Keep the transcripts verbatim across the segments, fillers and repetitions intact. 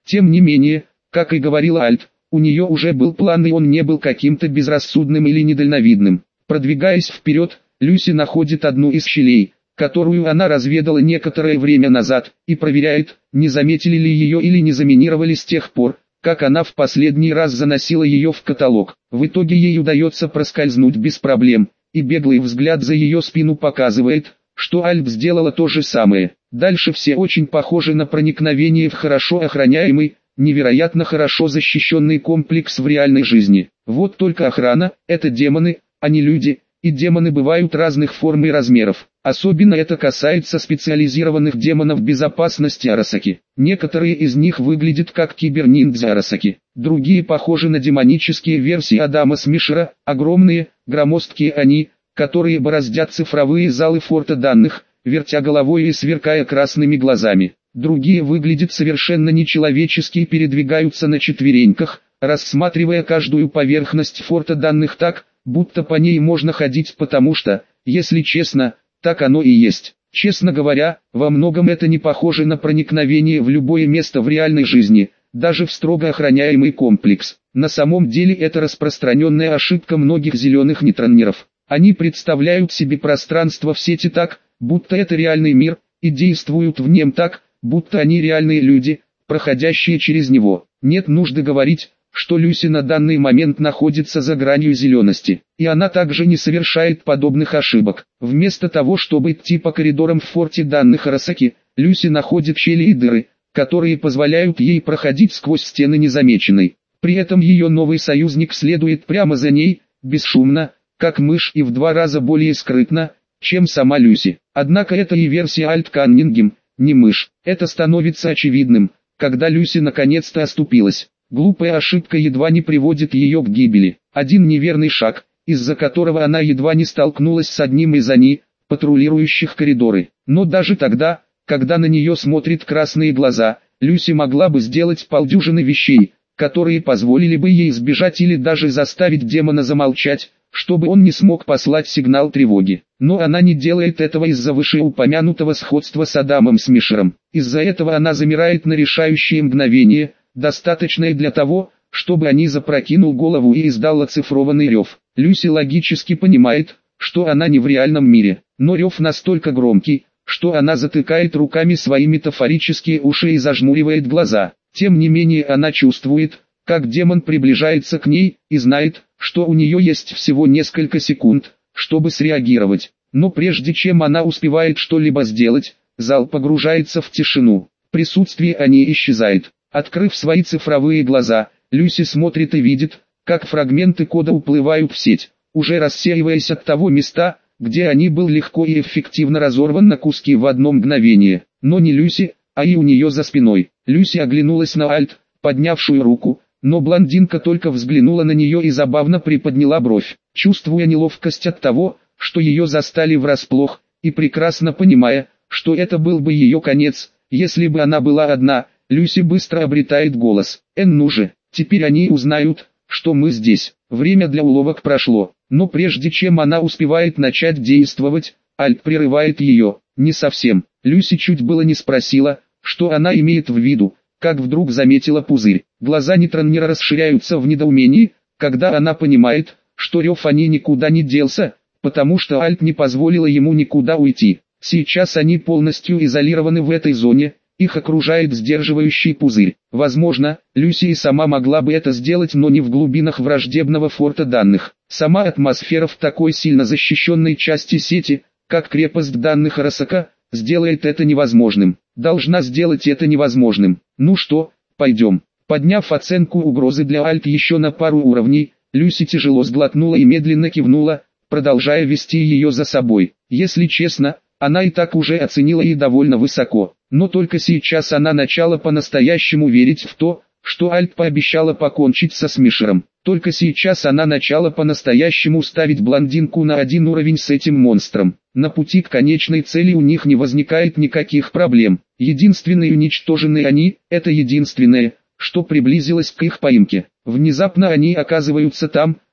Тем не менее, как и говорила Альт, у нее уже был план и он не был каким-то безрассудным или недальновидным. Продвигаясь вперед, Люси находит одну из щелей, которую она разведала некоторое время назад, и проверяет, не заметили ли ее или не заминировали с тех пор, как она в последний раз заносила ее в каталог. В итоге ей удается проскользнуть без проблем, и беглый взгляд за ее спину показывает, что Альт сделала то же самое. Дальше все очень похожи на проникновение в хорошо охраняемый, невероятно хорошо защищенный комплекс в реальной жизни. Вот только охрана – это демоны, а не люди, и демоны бывают разных форм и размеров. Особенно это касается специализированных демонов безопасности Арасаки. Некоторые из них выглядят как киберниндзя Арасаки, другие похожи на демонические версии Адама Смишера, огромные, громоздкие они, которые бороздят цифровые залы форта данных, вертя головой и сверкая красными глазами. Другие выглядят совершенно нечеловечески и передвигаются на четвереньках, рассматривая каждую поверхность форта данных так, будто по ней можно ходить, потому что, если честно, так оно и есть. Честно говоря, во многом это не похоже на проникновение в любое место в реальной жизни, даже в строго охраняемый комплекс. На самом деле это распространенная ошибка многих зеленых нейтронеров. Они представляют себе пространство в сети так, будто это реальный мир, и действуют в нем так, будто они реальные люди, проходящие через него. Нет нужды говорить, что Люси на данный момент находится за гранью зелености, и она также не совершает подобных ошибок. Вместо того, чтобы идти по коридорам в форте данных Арасаки, Люси находит щели и дыры, которые позволяют ей проходить сквозь стены незамеченной. При этом ее новый союзник следует прямо за ней, бесшумно, как мышь, и в два раза более скрытно, чем сама Люси. Однако это и версия Альт Каннингем, не мышь. Это становится очевидным, когда Люси наконец-то оступилась. Глупая ошибка едва не приводит ее к гибели. Один неверный шаг, из-за которого она едва не столкнулась с одним из они, патрулирующих коридоры. Но даже тогда, когда на нее смотрят красные глаза, Люси могла бы сделать полдюжины вещей, которые позволили бы ей сбежать или даже заставить демона замолчать, чтобы он не смог послать сигнал тревоги. Но она не делает этого из-за вышеупомянутого сходства с Адамом Смишером. Из-за этого она замирает на решающее мгновение, достаточное для того, чтобы они запрокинул голову и издал оцифрованный рев. Люси логически понимает, что она не в реальном мире, но рев настолько громкий, что она затыкает руками свои метафорические уши и зажмуривает глаза. Тем не менее она чувствует, как демон приближается к ней, и знает, что у нее есть всего несколько секунд, чтобы среагировать. Но прежде чем она успевает что-либо сделать, зал погружается в тишину. Присутствие они исчезает. Открыв свои цифровые глаза, Люси смотрит и видит, как фрагменты кода уплывают в сеть, уже рассеиваясь от того места, где они был легко и эффективно разорван на куски в одно мгновение. Но не Люси, а и у нее за спиной. Люси оглянулась на Альт, поднявшую руку, но блондинка только взглянула на нее и забавно приподняла бровь, чувствуя неловкость от того, что ее застали врасплох, и прекрасно понимая, что это был бы ее конец, если бы она была одна. Люси быстро обретает голос. «Эн, ну же, теперь они узнают, что мы здесь». Время для уловок прошло, но прежде чем она успевает начать действовать, Альт прерывает ее. «Не совсем». Люси чуть было не спросила, что она имеет в виду, как вдруг заметила пузырь. Глаза нейтронера расширяются в недоумении, когда она понимает, что рев они никуда не делся, потому что Альт не позволила ему никуда уйти. Сейчас они полностью изолированы в этой зоне. Их окружает сдерживающий пузырь. Возможно, Люси и сама могла бы это сделать, но не в глубинах враждебного форта данных. Сама атмосфера в такой сильно защищенной части сети, как крепость данных Арасака, сделает это невозможным. Должна сделать это невозможным. Ну что, пойдем. Подняв оценку угрозы для Альт еще на пару уровней, Люси тяжело сглотнула и медленно кивнула, продолжая вести ее за собой. Если честно, она и так уже оценила и довольно высоко. Но только сейчас она начала по-настоящему верить в то, что Альт пообещала покончить со Смишером. Только сейчас она начала по-настоящему ставить блондинку на один уровень с этим монстром. На пути к конечной цели у них не возникает никаких проблем. Единственные уничтоженные они, это единственное, что приблизилось к их поимке. Внезапно они оказываются там,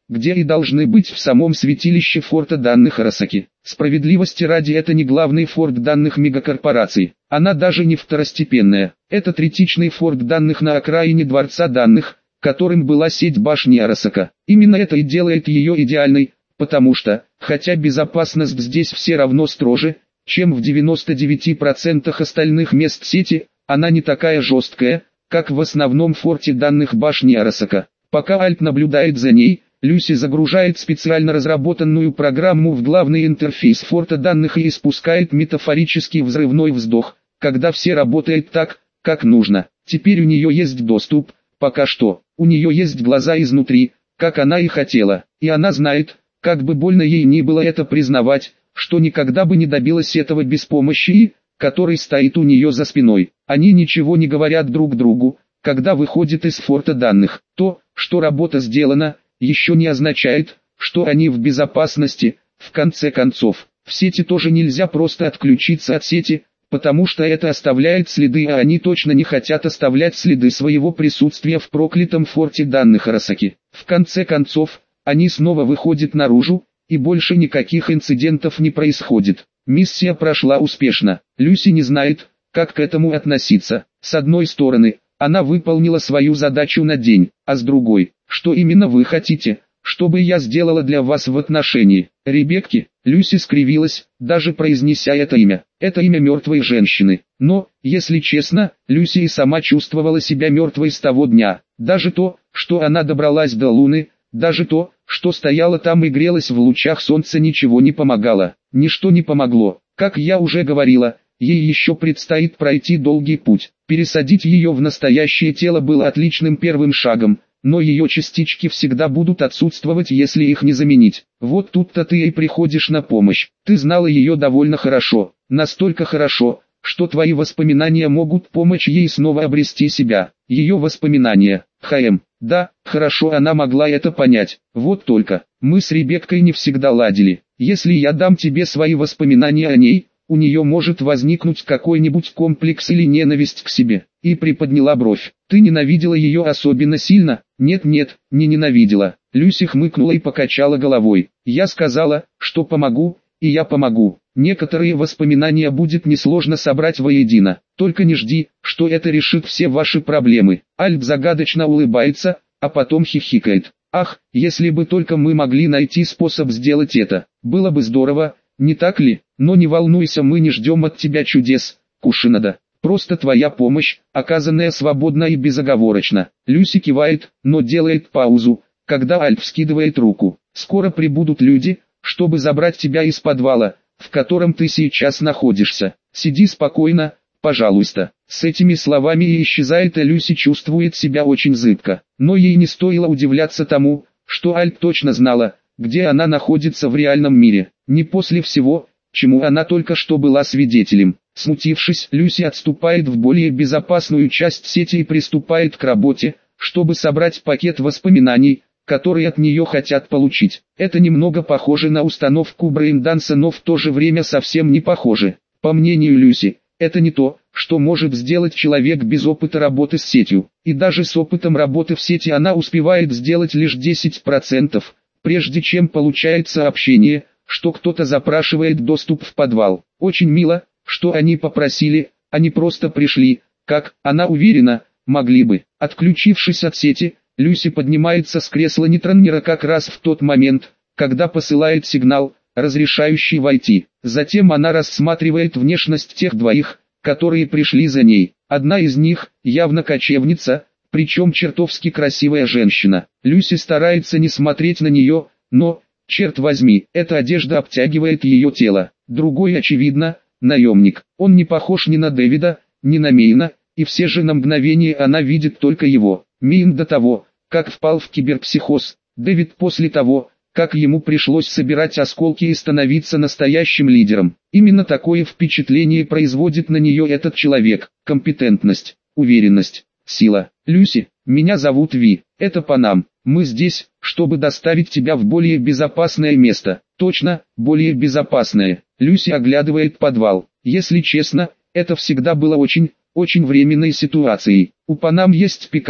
где и должны быть в самом святилище форта данных Арасаки. Справедливости ради, это не главный форт данных мегакорпораций, она даже не второстепенная. Это третичный форт данных на окраине дворца данных, которым была сеть башни Арасака. Именно это и делает ее идеальной, потому что, хотя безопасность здесь все равно строже, чем в девяноста девяти процентах остальных мест сети, она не такая жесткая, как в основном форте данных башни Арасака. Пока Альт наблюдает за ней, Люси загружает специально разработанную программу в главный интерфейс форта данных и испускает метафорический взрывной вздох, когда все работает так, как нужно. Теперь у нее есть доступ, пока что, у нее есть глаза изнутри, как она и хотела, и она знает, как бы больно ей ни было это признавать, что никогда бы не добилась этого без помощи И, который стоит у нее за спиной. Они ничего не говорят друг другу, когда выходят из форта данных. То, что работа сделана, еще не означает, что они в безопасности. В конце концов, в сети тоже нельзя просто отключиться от сети, потому что это оставляет следы, а они точно не хотят оставлять следы своего присутствия в проклятом форте данных Арасаки. В конце концов, они снова выходят наружу, и больше никаких инцидентов не происходит. Миссия прошла успешно. Люси не знает, как к этому относиться. С одной стороны, она выполнила свою задачу на день, а с другой, что именно вы хотите, чтобы я сделала для вас в отношении Ребекки? Люси скривилась, даже произнеся это имя. Это имя мертвой женщины. Но, если честно, Люси и сама чувствовала себя мертвой с того дня. Даже то, что она добралась до Луны, даже то, что стояла там и грелась в лучах солнца, ничего не помогало. Ничто не помогло. Как я уже говорила, ей еще предстоит пройти долгий путь. Пересадить ее в настоящее тело было отличным первым шагом, но ее частички всегда будут отсутствовать, если их не заменить. Вот тут-то ты и приходишь на помощь. Ты знала ее довольно хорошо, настолько хорошо, что твои воспоминания могут помочь ей снова обрести себя. Ее воспоминания, ХМ. Да, хорошо, она могла это понять. Вот только, мы с Ребеккой не всегда ладили. Если я дам тебе свои воспоминания о ней, у нее может возникнуть какой-нибудь комплекс или ненависть к себе. И приподняла бровь. Ты ненавидела ее особенно сильно? Нет-нет, не ненавидела. Люси хмыкнула и покачала головой. Я сказала, что помогу, и я помогу. Некоторые воспоминания будет несложно собрать воедино. Только не жди, что это решит все ваши проблемы. Альт загадочно улыбается, а потом хихикает. Ах, если бы только мы могли найти способ сделать это. Было бы здорово, не так ли? Но не волнуйся, мы не ждем от тебя чудес, Кушинада. Просто твоя помощь, оказанная свободно и безоговорочно. Люси кивает, но делает паузу, когда Альт вскидывает руку. Скоро прибудут люди, чтобы забрать тебя из подвала, в котором ты сейчас находишься. Сиди спокойно, пожалуйста. С этими словами и исчезает, и Люси чувствует себя очень зыбко. Но ей не стоило удивляться тому, что Альт точно знала, где она находится в реальном мире. Не после всего, чему она только что была свидетелем. Смутившись, Люси отступает в более безопасную часть сети и приступает к работе, чтобы собрать пакет воспоминаний, которые от нее хотят получить. Это немного похоже на установку брейнданса, но в то же время совсем не похоже. По мнению Люси, это не то, что может сделать человек без опыта работы с сетью. И даже с опытом работы в сети она успевает сделать лишь десять процентов, прежде чем получает сообщение, что кто-то запрашивает доступ в подвал. Очень мило, что они попросили, а не просто пришли, как, она уверена, могли бы. Отключившись от сети, Люси поднимается с кресла нетронера как раз в тот момент, когда посылает сигнал, разрешающий войти. Затем она рассматривает внешность тех двоих, которые пришли за ней. Одна из них, явно кочевница, причем чертовски красивая женщина. Люси старается не смотреть на нее, но, черт возьми, эта одежда обтягивает ее тело. Другой, очевидно, наемник. Он не похож ни на Дэвида, ни на Мейна, и все же на мгновение она видит только его. Мейн до того, как впал в киберпсихоз. Дэвид после того, как ему пришлось собирать осколки и становиться настоящим лидером. Именно такое впечатление производит на нее этот человек. Компетентность, уверенность, сила. Люси, меня зовут Ви, это Панам. Мы здесь, чтобы доставить тебя в более безопасное место. Точно, более безопасное. Люси оглядывает подвал. Если честно, это всегда было очень, очень временной ситуацией. У Панам есть пикап,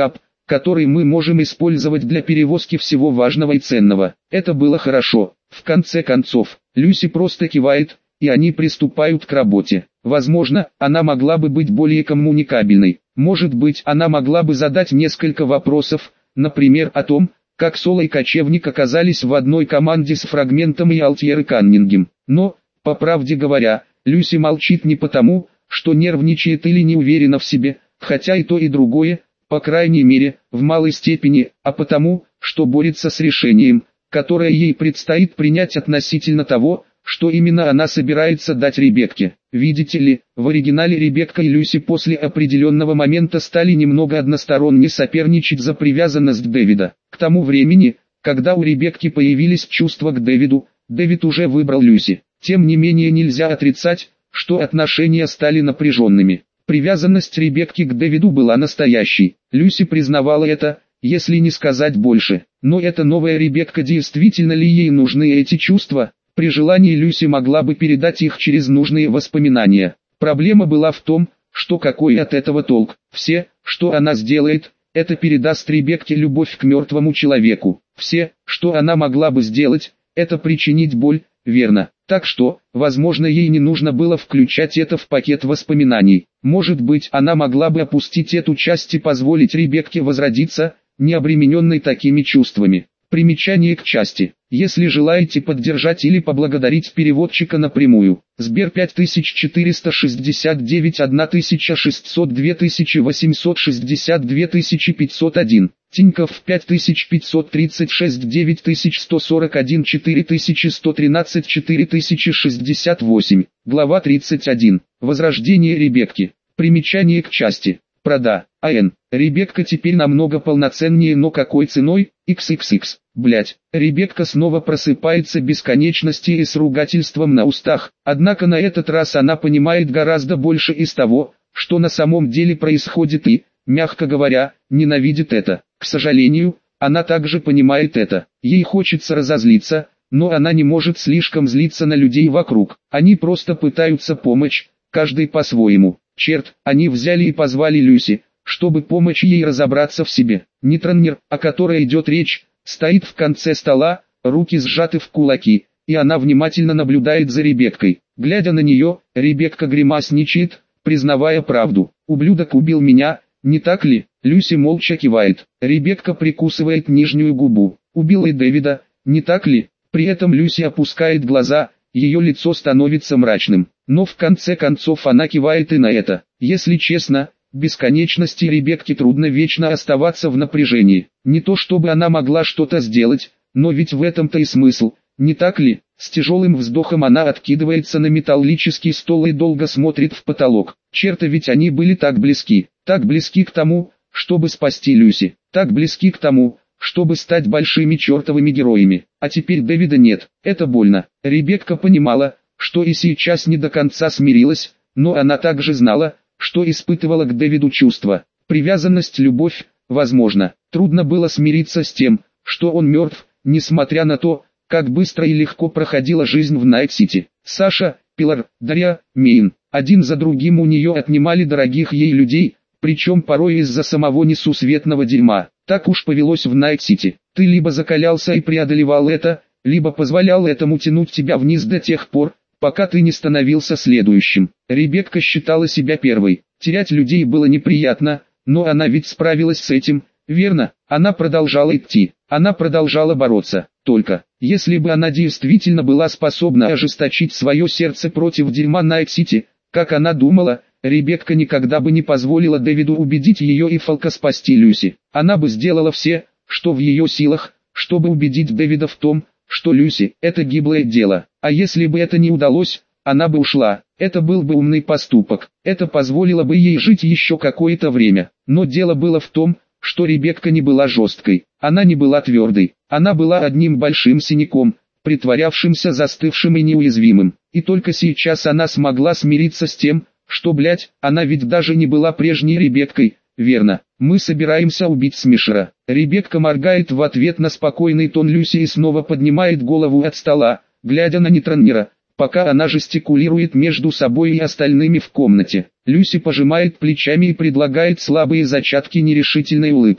который мы можем использовать для перевозки всего важного и ценного. Это было хорошо. В конце концов, Люси просто кивает, и они приступают к работе. Возможно, она могла бы быть более коммуникабельной. Может быть, она могла бы задать несколько вопросов, например, о том, как Соло и Кочевник оказались в одной команде с Фрагментом и Алтьер Каннингем. Но, по правде говоря, Люси молчит не потому, что нервничает или не уверена в себе, хотя и то и другое, по крайней мере, в малой степени, а потому, что борется с решением, которое ей предстоит принять относительно того, что именно она собирается дать Ребекке. Видите ли, в оригинале Ребекка и Люси после определенного момента стали немного односторонне соперничать за привязанность Дэвида. К тому времени, когда у Ребекки появились чувства к Дэвиду, Дэвид уже выбрал Люси. Тем не менее нельзя отрицать, что отношения стали напряженными. Привязанность Ребекки к Дэвиду была настоящей. Люси признавала это, если не сказать больше. Но эта новая Ребекка, действительно ли ей нужны эти чувства? При желании Люси могла бы передать их через нужные воспоминания. Проблема была в том, что какой от этого толк. Все, что она сделает, это передаст Ребекке любовь к мертвому человеку. Все, что она могла бы сделать, это причинить боль, верно. Так что, возможно, ей не нужно было включать это в пакет воспоминаний. Может быть, она могла бы опустить эту часть и позволить Ребекке возродиться, не обремененной такими чувствами. Примечание к части. Если желаете поддержать или поблагодарить переводчика напрямую, Сбер пять тысяч четыреста шестьдесят девять тысяча шестьсот два тысячи восемьсот шестьдесят два тысячи пятьсот один, Тинькофф пять тысяч пятьсот тридцать шесть девять тысяч сто сорок один четыре тысячи сто тринадцать четыре тысячи шестьдесят восемь, глава тридцать один, Возрождение Ребекки. Примечание к части. Прода. АН. Ребекка теперь намного полноценнее, но какой ценой? икс икс икс. Блять. Ребекка снова просыпается бесконечности и с ругательством на устах. Однако на этот раз она понимает гораздо больше из того, что на самом деле происходит и, мягко говоря, ненавидит это. К сожалению, она также понимает это. Ей хочется разозлиться, но она не может слишком злиться на людей вокруг. Они просто пытаются помочь, каждый по-своему. Черт, они взяли и позвали Люси, чтобы помочь ей разобраться в себе. Нитронер, о которой идет речь, стоит в конце стола, руки сжаты в кулаки, и она внимательно наблюдает за Ребеккой. Глядя на нее, Ребекка гримасничает, признавая правду. «Ублюдок убил меня, не так ли?» Люси молча кивает. Ребекка прикусывает нижнюю губу. «Убил и Дэвида, не так ли?» При этом Люси опускает глаза, ее лицо становится мрачным. Но в конце концов она кивает и на это. Если честно, бесконечности Ребекке трудно вечно оставаться в напряжении. Не то чтобы она могла что-то сделать, но ведь в этом-то и смысл, не так ли? С тяжелым вздохом она откидывается на металлический стол и долго смотрит в потолок. Черт, ведь они были так близки, так близки к тому, чтобы спасти Люси, так близки к тому, чтобы стать большими чертовыми героями. А теперь Дэвида нет, это больно. Ребекка понимала, что и сейчас не до конца смирилась, но она также знала, что испытывала к Дэвиду чувства. Привязанность, любовь, возможно. Трудно было смириться с тем, что он мертв, несмотря на то, как быстро и легко проходила жизнь в Найт-Сити. Саша, Пилар, Дарья, Мейн. Один за другим у нее отнимали дорогих ей людей, причем порой из-за самого несусветного дерьма. Так уж повелось в Найт-Сити. Ты либо закалялся и преодолевал это, либо позволял этому тянуть тебя вниз до тех пор, пока ты не становился следующим. Ребекка считала себя первой. Терять людей было неприятно, но она ведь справилась с этим, верно? Она продолжала идти, она продолжала бороться. Только, если бы она действительно была способна ожесточить свое сердце против дерьма Найт-Сити, как она думала, Ребекка никогда бы не позволила Дэвиду убедить ее и Фалка спасти Люси. Она бы сделала все, что в ее силах, чтобы убедить Дэвида в том, что Люси – это гиблое дело. А если бы это не удалось, она бы ушла. Это был бы умный поступок. Это позволило бы ей жить еще какое-то время. Но дело было в том, что Ребекка не была жесткой. Она не была твердой. Она была одним большим синяком, притворявшимся застывшим и неуязвимым. И только сейчас она смогла смириться с тем, что, блять, она ведь даже не была прежней Ребеккой. Верно, мы собираемся убить Смишера. Ребекка моргает в ответ на спокойный тон Люси и снова поднимает голову от стола, глядя на Нитронера, пока она жестикулирует между собой и остальными в комнате. Люси пожимает плечами и предлагает слабые зачатки нерешительной улыбки.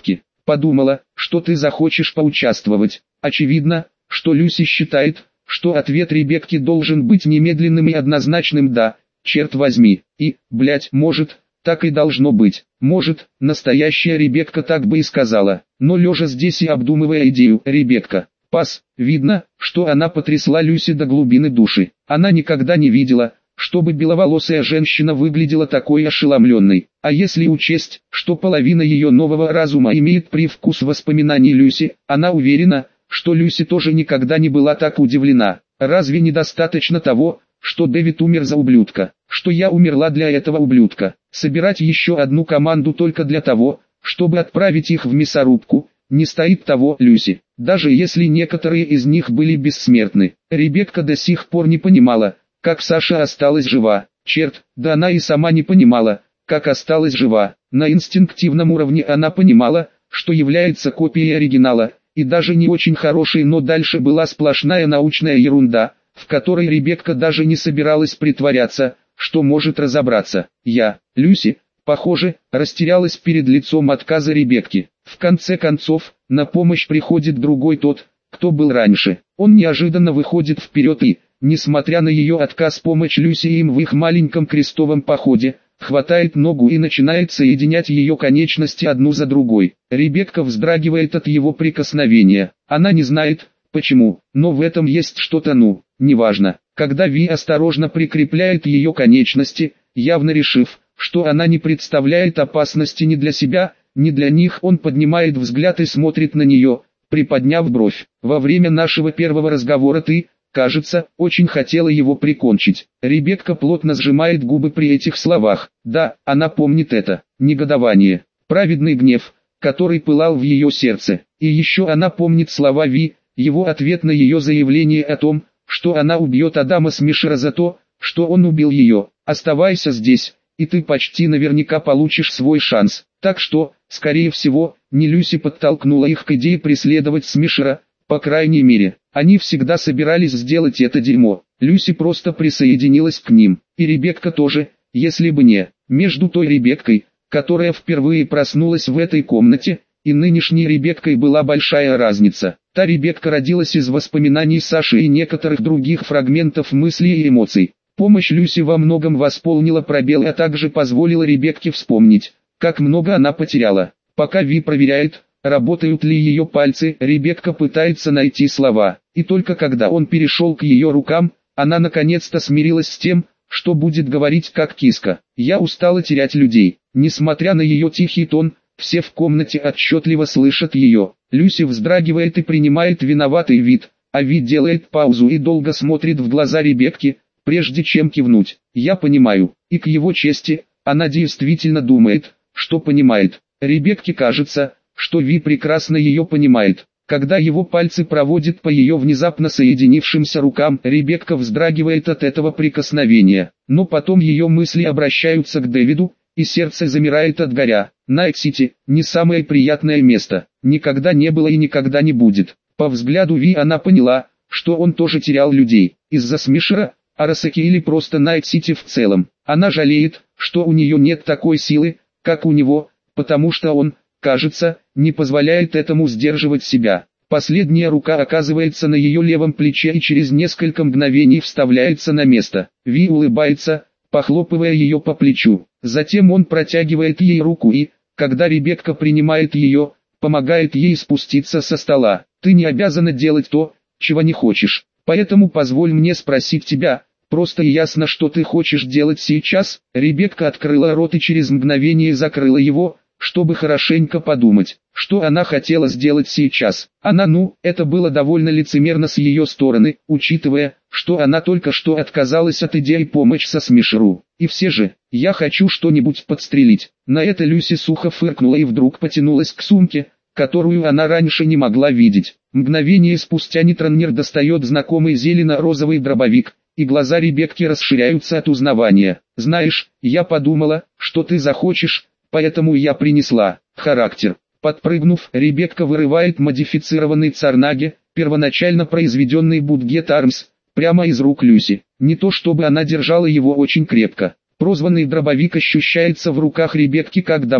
подумала, что ты захочешь поучаствовать. Очевидно, что Люси считает, что ответ Ребекки должен быть немедленным и однозначным «да», черт возьми, и, блять, может, так и должно быть. Может, настоящая Ребекка так бы и сказала. Но лежа здесь и обдумывая идею «Ребекка, пас», видно, что она потрясла Люси до глубины души. Она никогда не видела, чтобы беловолосая женщина выглядела такой ошеломленной. А если учесть, что половина ее нового разума имеет привкус воспоминаний Люси, она уверена, что Люси тоже никогда не была так удивлена. Разве недостаточно того, что Дэвид умер за ублюдка, что я умерла для этого ублюдка? Собирать еще одну команду только для того, чтобы отправить их в мясорубку, не стоит того, Люси. Даже если некоторые из них были бессмертны, Ребекка до сих пор не понимала, как Саша осталась жива. Черт, да она и сама не понимала, как осталась жива. На инстинктивном уровне она понимала, что является копией оригинала, и даже не очень хорошей, но дальше была сплошная научная ерунда, в которой Ребекка даже не собиралась притворяться, что может разобраться. Я, Люси, похоже, растерялась перед лицом отказа Ребекки. В конце концов, на помощь приходит другой тот, кто был раньше. Он неожиданно выходит вперед и, несмотря на ее отказ помочь Люси им в их маленьком крестовом походе, хватает ногу и начинает соединять ее конечности одну за другой. Ребекка вздрагивает от его прикосновения. Она не знает, почему, но в этом есть что-то, ну, неважно. Когда Ви осторожно прикрепляет ее конечности, явно решив, что она не представляет опасности ни для себя, ни для них, он поднимает взгляд и смотрит на нее, приподняв бровь. Во время нашего первого разговора ты, кажется, очень хотела его прикончить. Ребекка плотно сжимает губы при этих словах. Да, она помнит это. Негодование. Праведный гнев, который пылал в ее сердце. И еще она помнит слова Ви, его ответ на ее заявление о том, что она убьет Адама Смишера за то, что он убил ее. Оставайся здесь, и ты почти наверняка получишь свой шанс. Так что, скорее всего, не Люси подтолкнула их к идее преследовать Смишера. По крайней мере, они всегда собирались сделать это дерьмо. Люси просто присоединилась к ним, и Ребекка тоже, если бы не. Между той Ребеккой, которая впервые проснулась в этой комнате, и нынешней Ребеккой была большая разница. Та Ребекка родилась из воспоминаний Саши и некоторых других фрагментов мыслей и эмоций. Помощь Люси во многом восполнила пробелы, а также позволила Ребекке вспомнить, как много она потеряла. Пока Ви проверяет, работают ли ее пальцы, Ребекка пытается найти слова, и только когда он перешел к ее рукам, она наконец-то смирилась с тем, что будет говорить как киска. Я устала терять людей. Несмотря на ее тихий тон, все в комнате отчетливо слышат ее. Люси вздрагивает и принимает виноватый вид, а Ви делает паузу и долго смотрит в глаза Ребекки, прежде чем кивнуть. Я понимаю, и к его чести, она действительно думает, что понимает. Ребекке кажется, что Ви прекрасно ее понимает. Когда его пальцы проводят по ее внезапно соединившимся рукам, Ребекка вздрагивает от этого прикосновения. Но потом ее мысли обращаются к Дэвиду, и сердце замирает от горя. Найт-Сити – не самое приятное место, никогда не было и никогда не будет. По взгляду Ви она поняла, что он тоже терял людей, из-за Смишера, Арасаки или просто Найт-Сити в целом. Она жалеет, что у нее нет такой силы, как у него, потому что он, кажется, не позволяет этому сдерживать себя. Последняя рука оказывается на ее левом плече и через несколько мгновений вставляется на место. Ви улыбается, похлопывая ее по плечу. Затем он протягивает ей руку и, когда Ребекка принимает ее, помогает ей спуститься со стола. Ты не обязана делать то, чего не хочешь. Поэтому позволь мне спросить тебя, просто и ясно, что ты хочешь делать сейчас. Ребекка открыла рот и через мгновение закрыла его, чтобы хорошенько подумать, что она хотела сделать сейчас. Она, ну, это было довольно лицемерно с ее стороны, учитывая, что она только что отказалась от идеи помочь со Смишеру. И все же, я хочу что-нибудь подстрелить. На это Люси сухо фыркнула и вдруг потянулась к сумке, которую она раньше не могла видеть. Мгновение спустя Нитроннер достает знакомый зелено-розовый дробовик, и глаза Ребекки расширяются от узнавания. Знаешь, я подумала, что ты захочешь, поэтому я принесла. Характер. Подпрыгнув, Ребекка вырывает модифицированный Царнаге, первоначально произведенный Будгет Армс, прямо из рук Люси. Не то чтобы она держала его очень крепко. Прозванный дробовик ощущается в руках Ребекки как дома,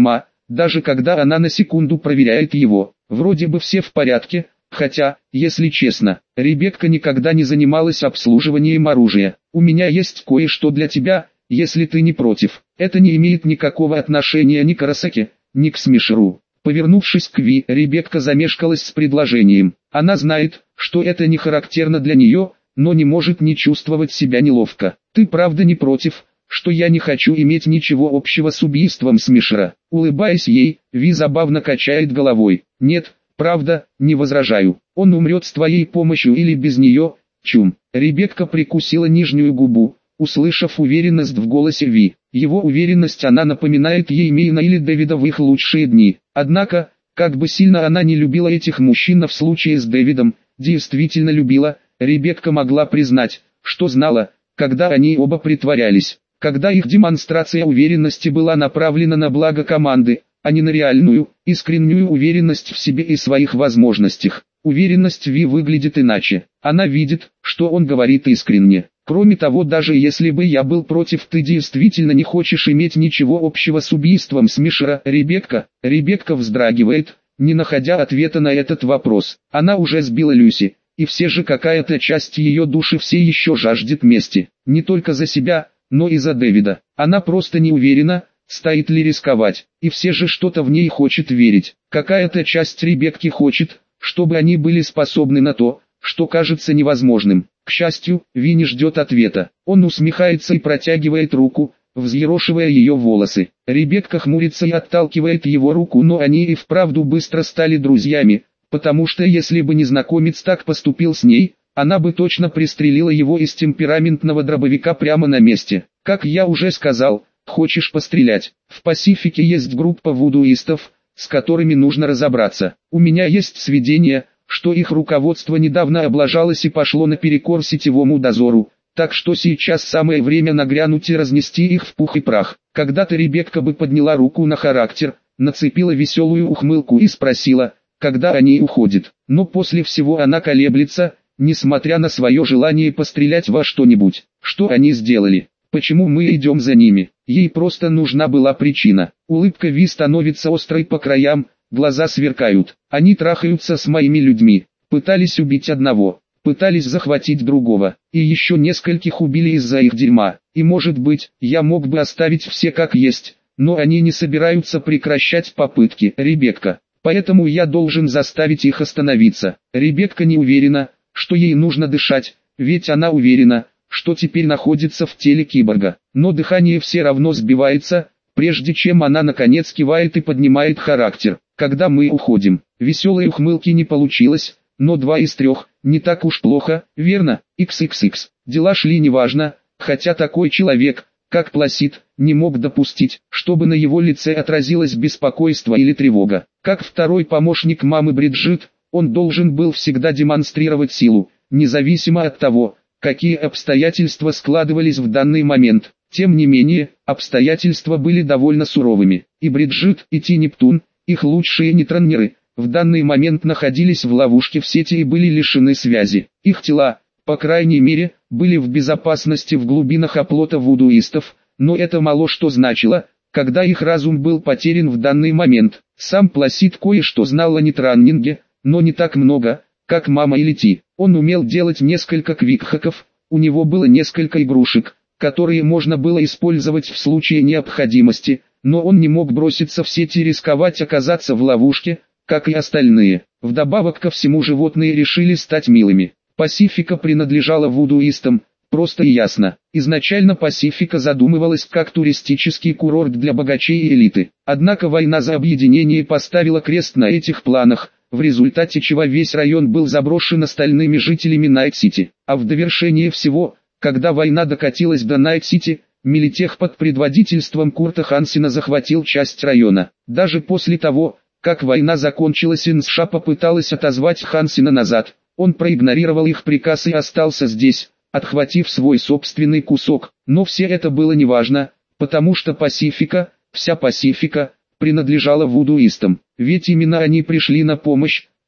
даже когда она на секунду проверяет его. Вроде бы все в порядке, хотя, если честно, Ребекка никогда не занималась обслуживанием оружия. «У меня есть кое-что для тебя, если ты не против». Это не имеет никакого отношения ни к Арасаке, ни к Смешеру. Повернувшись к Ви, Ребекка замешкалась с предложением. Она знает, что это не характерно для нее, но не может не чувствовать себя неловко. «Ты правда не против, что я не хочу иметь ничего общего с убийством Смешера?» Улыбаясь ей, Ви забавно качает головой. «Нет, правда, не возражаю. Он умрет с твоей помощью или без нее, чум». Ребекка прикусила нижнюю губу, услышав уверенность в голосе Ви. Его уверенность она напоминает ей Мейна или Дэвида в их лучшие дни. Однако, как бы сильно она не любила этих мужчин в случае с Дэвидом, действительно любила, Ребекка могла признать, что знала, когда они оба притворялись. Когда их демонстрация уверенности была направлена на благо команды, а не на реальную, искреннюю уверенность в себе и своих возможностях. Уверенность Ви выглядит иначе. Она видит, что он говорит искренне. Кроме того, даже если бы я был против, ты действительно не хочешь иметь ничего общего с убийством Смешера, Ребекка. Ребекка вздрагивает, не находя ответа на этот вопрос. Она уже сбила Люси, и все же какая-то часть ее души все еще жаждет мести. Не только за себя, но и за Дэвида. Она просто не уверена, стоит ли рисковать, и все же что-то в ней хочет верить. Какая-то часть Ребекки хочет, чтобы они были способны на то, что кажется невозможным. К счастью, Ви не ждет ответа. Он усмехается и протягивает руку, взъерошивая ее волосы. Ребекка хмурится и отталкивает его руку, но они и вправду быстро стали друзьями, потому что если бы незнакомец так поступил с ней, она бы точно пристрелила его из темпераментного дробовика прямо на месте. Как я уже сказал, хочешь пострелять? В Пасифике есть группа вудуистов, с которыми нужно разобраться. У меня есть сведения, что их руководство недавно облажалось и пошло наперекор сетевому дозору, так что сейчас самое время нагрянуть и разнести их в пух и прах. Когда-то Ребекка бы подняла руку на характер, нацепила веселую ухмылку и спросила, когда они уходят. Но после всего она колеблется, несмотря на свое желание пострелять во что-нибудь. Что они сделали? Почему мы идем за ними? Ей просто нужна была причина. Улыбка Ви становится острой по краям, глаза сверкают. Они трахаются с моими людьми. Пытались убить одного, пытались захватить другого, и еще нескольких убили из-за их дерьма. И может быть, я мог бы оставить все как есть, но они не собираются прекращать попытки, Ребекка. Поэтому я должен заставить их остановиться. Ребекка не уверена, что ей нужно дышать, ведь она уверена, что теперь находится в теле киборга. Но дыхание все равно сбивается, прежде чем она наконец кивает и поднимает характер. Когда мы уходим, веселой ухмылки не получилось, но два из трех, не так уж плохо, верно? икс икс икс. Дела шли неважно, хотя такой человек, как Пласид, не мог допустить, чтобы на его лице отразилось беспокойство или тревога. Как второй помощник мамы Бриджит, он должен был всегда демонстрировать силу, независимо от того, какие обстоятельства складывались в данный момент. Тем не менее, обстоятельства были довольно суровыми. И Бриджит, и Ти Нептун, их лучшие нейтронеры, в данный момент находились в ловушке в сети и были лишены связи. Их тела, по крайней мере, были в безопасности в глубинах оплота вудуистов, но это мало что значило, когда их разум был потерян в данный момент. Сам Пласид кое-что знал о нейтронинге, но не так много, как мама или Ти. Он умел делать несколько квикхаков, у него было несколько игрушек, которые можно было использовать в случае необходимости, но он не мог броситься в сеть и рисковать оказаться в ловушке, как и остальные. Вдобавок ко всему животные решили стать милыми. Пасифика принадлежала вудуистам, просто и ясно. Изначально Пасифика задумывалась как туристический курорт для богачей и элиты. Однако война за объединение поставила крест на этих планах, в результате чего весь район был заброшен остальными жителями Найт-Сити. А в довершение всего, когда война докатилась до Найт-Сити, Милитех под предводительством Курта Хансена захватил часть района. Даже после того, как война закончилась, НСША попыталась отозвать Хансена назад, он проигнорировал их приказ и остался здесь, отхватив свой собственный кусок. Но все это было неважно, потому что Пасифика, вся Пасифика, принадлежала вудуистам. Ведь именно они пришли на помощь,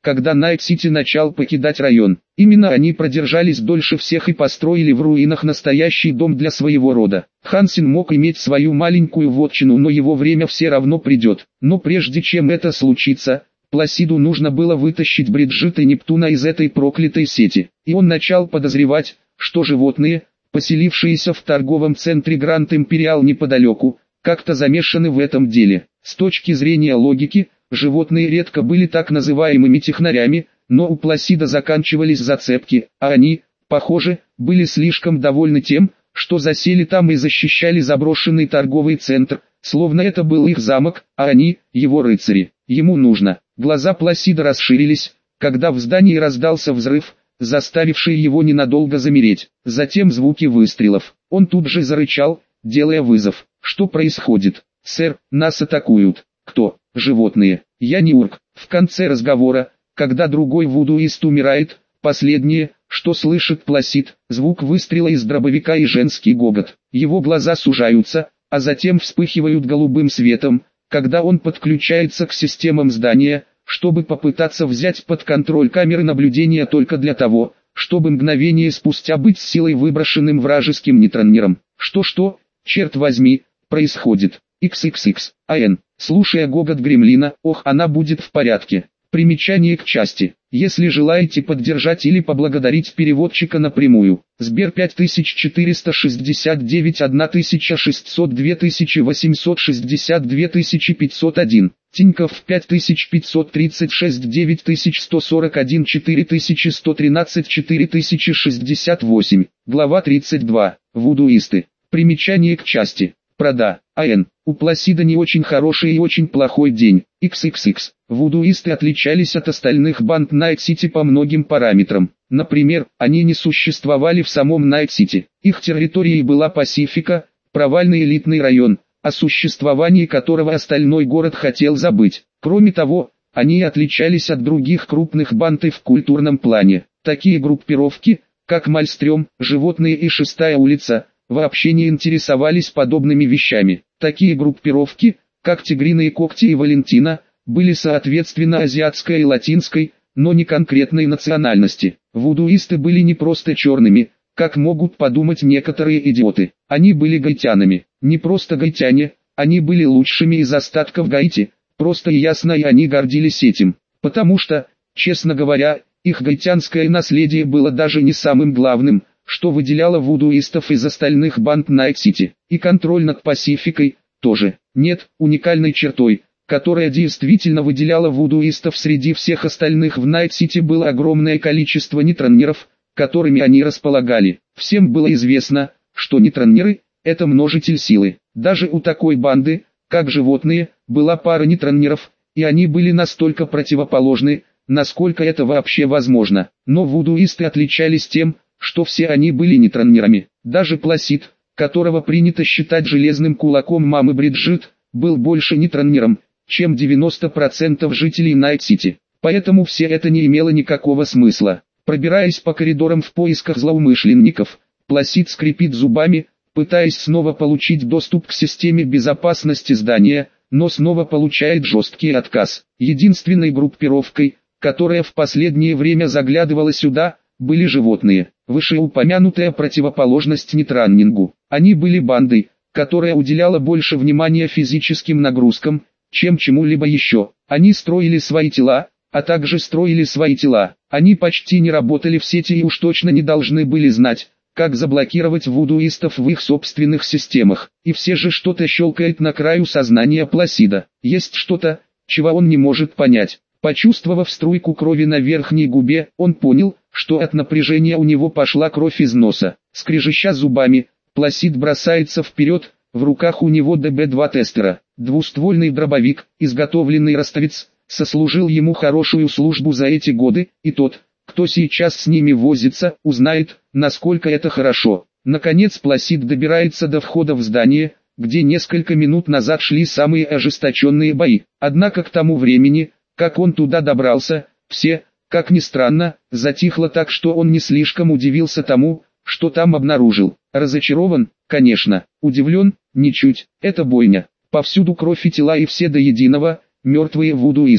когда Найт-Сити начал покидать район. Именно они продержались дольше всех и построили в руинах настоящий дом для своего рода. Хансен мог иметь свою маленькую вотчину, но его время все равно придет. Но прежде чем это случится, Пласиду нужно было вытащить Бриджит и Нептуна из этой проклятой сети. И он начал подозревать, что животные, поселившиеся в торговом центре Гранд Империал неподалеку, как-то замешаны в этом деле. С точки зрения логики, животные редко были так называемыми технарями, но у Пласида заканчивались зацепки, а они, похоже, были слишком довольны тем, что засели там и защищали заброшенный торговый центр, словно это был их замок, а они, его рыцари. Ему нужно. Глаза Пласида расширились, когда в здании раздался взрыв, заставивший его ненадолго замереть. Затем звуки выстрелов. Он тут же зарычал, делая вызов. Что происходит? Сэр, нас атакуют. Кто? Животные. Я не урк. В конце разговора, когда другой вудуист умирает, последнее, что слышит Пласид, звук выстрела из дробовика и женский гогот. Его глаза сужаются, а затем вспыхивают голубым светом, когда он подключается к системам здания, чтобы попытаться взять под контроль камеры наблюдения только для того, чтобы мгновение спустя быть силой выброшенным вражеским нейтронером. Что-что, черт возьми, происходит? икс икс икс, АН. Слушая гогот гремлина, ох, она будет в порядке. Примечание к части. Если желаете поддержать или поблагодарить переводчика напрямую. Сбер пять тысяч четыреста шестьдесят девять тысяча шестьсот два тысячи восемьсот шестьдесят два тысячи пятьсот один. Тинькофф пять тысяч пятьсот тридцать шесть девять тысяч сто сорок один четыре тысячи сто тринадцать четыре тысячи шестьдесят восемь. Глава тридцать два. Вудуисты. Примечание к части. Прода. АН. У Пласида не очень хороший и очень плохой день. икс икс икс. Вудуисты отличались от остальных банд Найт-Сити по многим параметрам. Например, они не существовали в самом Найт-Сити. Их территорией была Пасифика, провальный элитный район, о существовании которого остальной город хотел забыть. Кроме того, они отличались от других крупных банд и в культурном плане. Такие группировки, как Мальстрём, Животные и Шестая улица, вообще не интересовались подобными вещами. Такие группировки, как Тигриные когти и Валентина, были соответственно азиатской и латинской, но не конкретной национальности. Вудуисты были не просто черными, как могут подумать некоторые идиоты. Они были гаитянами. Не просто гаитяне, они были лучшими из остатков Гаити, просто и ясно, и они гордились этим. Потому что, честно говоря, их гаитянское наследие было даже не самым главным, что выделяло вудуистов из остальных банд Найт-Сити. И контроль над Пасификой тоже. Нет, уникальной чертой, которая действительно выделяла вудуистов среди всех остальных в Найт-Сити, было огромное количество нейтронеров, которыми они располагали. Всем было известно, что нейтронеры – это множитель силы. Даже у такой банды, как Животные, была пара нейтронеров, и они были настолько противоположны, насколько это вообще возможно. Но вудуисты отличались тем, что все они были нейтронерами. Даже Пласид, которого принято считать железным кулаком мамы Бриджит, был больше нейтронером, чем девяносто процентов жителей Найт-Сити. Поэтому все это не имело никакого смысла. Пробираясь по коридорам в поисках злоумышленников, Пласид скрипит зубами, пытаясь снова получить доступ к системе безопасности здания, но снова получает жесткий отказ. Единственной группировкой, которая в последнее время заглядывала сюда, были Животные. Вышеупомянутая противоположность нейтроннингу. Они были бандой, которая уделяла больше внимания физическим нагрузкам, чем чему-либо еще. Они строили свои тела, а также строили свои тела. Они почти не работали в сети и уж точно не должны были знать, как заблокировать вудуистов в их собственных системах. И все же что-то щелкает на краю сознания Пласида. Есть что-то, чего он не может понять. Почувствовав струйку крови на верхней губе, он понял, что от напряжения у него пошла кровь из носа. Скрежеща зубами, Пласид бросается вперед, в руках у него дэ бэ два тестера. Двуствольный дробовик, изготовленный ростовец, сослужил ему хорошую службу за эти годы, и тот, кто сейчас с ними возится, узнает, насколько это хорошо. Наконец Пласид добирается до входа в здание, где несколько минут назад шли самые ожесточенные бои. Однако к тому времени, как он туда добрался, все, как ни странно, затихло так, что он не слишком удивился тому, что там обнаружил. Разочарован, конечно, удивлен, ничуть, это бойня. Повсюду кровь и тела, и все до единого, мертвые вудуисты.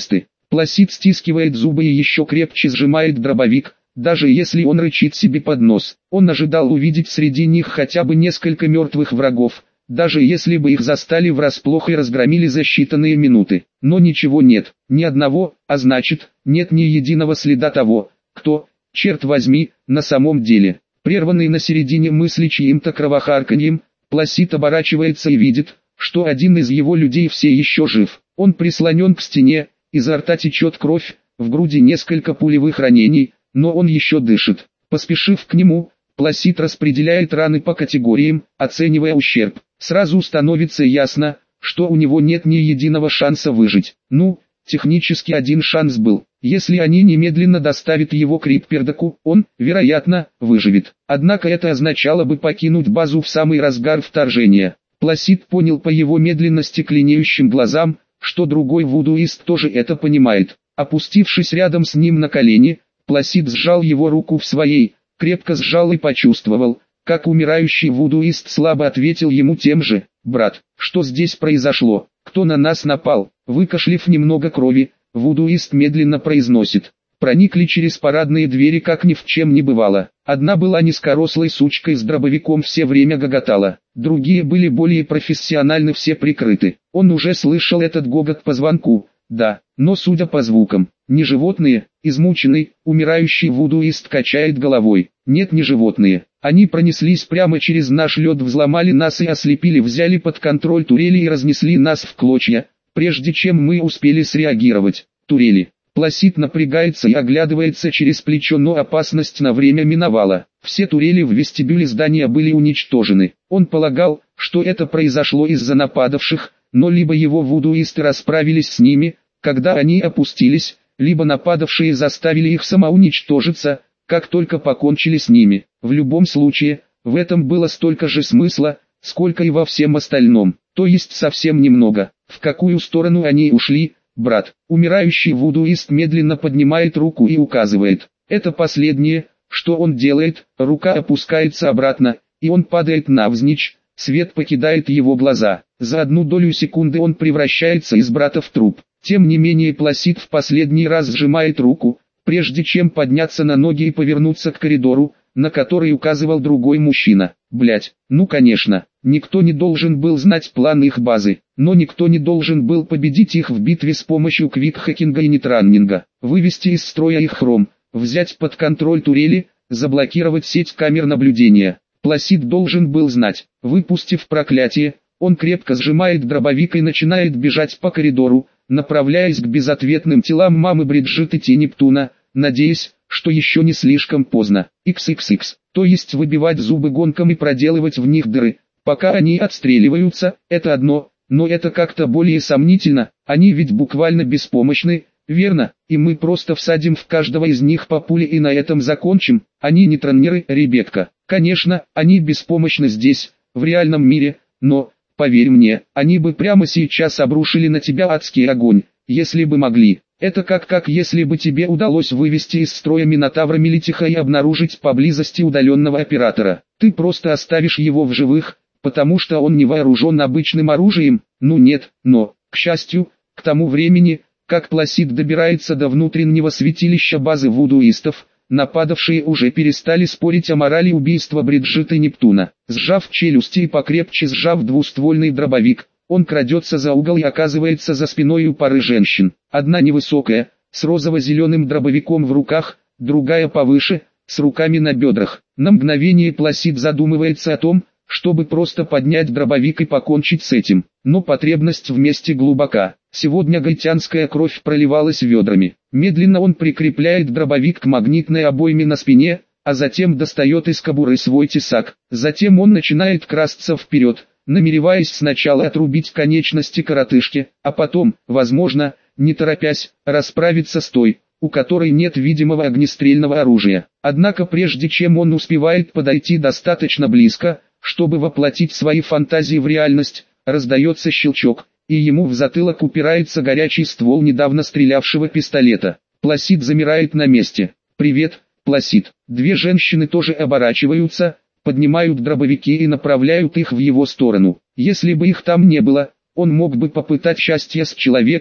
Пласид стискивает зубы и еще крепче сжимает дробовик, даже если он рычит себе под нос. Он ожидал увидеть среди них хотя бы несколько мертвых врагов, даже если бы их застали врасплох и разгромили за считанные минуты. Но ничего нет, ни одного, а значит, нет ни единого следа того, кто, черт возьми, на самом деле. Прерванный на середине мысли чьим-то кровохарканьем, Пласид оборачивается и видит, что один из его людей все еще жив. Он прислонен к стене, изо рта течет кровь, в груди несколько пулевых ранений, но он еще дышит. Поспешив к нему, Пласид распределяет раны по категориям, оценивая ущерб. Сразу становится ясно, что у него нет ни единого шанса выжить. Ну, технически один шанс был. Если они немедленно доставят его к Риппердаку, он, вероятно, выживет. Однако это означало бы покинуть базу в самый разгар вторжения. Пласид понял по его медленно стекленеющим глазам, что другой вудуист тоже это понимает. Опустившись рядом с ним на колени, Пласид сжал его руку в своей, крепко сжал и почувствовал, как умирающий вудуист слабо ответил ему тем же. «Брат, что здесь произошло? Кто на нас напал?» Выкашлив немного крови, вудуист медленно произносит. Проникли через парадные двери, как ни в чем не бывало. Одна была низкорослой сучкой с дробовиком, все время гоготала. Другие были более профессиональны, все прикрыты. Он уже слышал этот гогот по звонку. Да, но судя по звукам, не животные. Измученный, умирающий вудуист качает головой. Нет, не животные. Они пронеслись прямо через наш лед, взломали нас и ослепили, взяли под контроль турели и разнесли нас в клочья, прежде чем мы успели среагировать. Турели. Пласид напрягается и оглядывается через плечо, но опасность на время миновала. Все турели в вестибюле здания были уничтожены. Он полагал, что это произошло из-за нападавших, но либо его вудуисты расправились с ними, когда они опустились, либо нападавшие заставили их самоуничтожиться, как только покончили с ними. В любом случае, в этом было столько же смысла, сколько и во всем остальном, то есть совсем немного. В какую сторону они ушли, брат? Умирающий вудуист медленно поднимает руку и указывает. Это последнее, что он делает, рука опускается обратно, и он падает навзничь, свет покидает его глаза. За одну долю секунды он превращается из брата в труп. Тем не менее Пласид в последний раз сжимает руку, прежде чем подняться на ноги и повернуться к коридору, на который указывал другой мужчина. Блять, ну конечно, никто не должен был знать план их базы, но никто не должен был победить их в битве с помощью квикхакинга и нетраннинга, вывести из строя их хром, взять под контроль турели, заблокировать сеть камер наблюдения. Пласид должен был знать. Выпустив проклятие, он крепко сжимает дробовик и начинает бежать по коридору, направляясь к безответным телам мамы Бриджит и Ти Нептуна, надеясь, что еще не слишком поздно. икс икс икс, то есть выбивать зубы гонком и проделывать в них дыры, пока они отстреливаются, это одно, но это как-то более сомнительно, они ведь буквально беспомощны, верно, и мы просто всадим в каждого из них по пуле и на этом закончим. Они не тронеры, Ребекка. Конечно, они беспомощны здесь, в реальном мире, но, поверь мне, они бы прямо сейчас обрушили на тебя адский огонь, если бы могли. Это как как если бы тебе удалось вывести из строя Минотавра Мелитиха и обнаружить поблизости удаленного оператора. Ты просто оставишь его в живых, потому что он не вооружен обычным оружием. Ну нет, но, к счастью, к тому времени, как Пласид добирается до внутреннего святилища базы вудуистов, нападавшие уже перестали спорить о морали убийства Бриджит и Нептуна. Сжав челюсти и покрепче сжав двуствольный дробовик, он крадется за угол и оказывается за спиной у пары женщин. Одна невысокая, с розово-зеленым дробовиком в руках, другая повыше, с руками на бедрах. На мгновение Пласид задумывается о том, чтобы просто поднять дробовик и покончить с этим. Но потребность в мести глубока. Сегодня гаитянская кровь проливалась ведрами. Медленно он прикрепляет дробовик к магнитной обойме на спине, а затем достает из кобуры свой тесак. Затем он начинает красться вперед, намереваясь сначала отрубить конечности коротышки, а потом, возможно, не торопясь, расправиться с той, у которой нет видимого огнестрельного оружия. Однако прежде чем он успевает подойти достаточно близко, чтобы воплотить свои фантазии в реальность, раздается щелчок, и ему в затылок упирается горячий ствол недавно стрелявшего пистолета. Пласид замирает на месте. «Привет, Пласид». Две женщины тоже оборачиваются, поднимают дробовики и направляют их в его сторону. Если бы их там не было, он мог бы попытать счастье с человеком,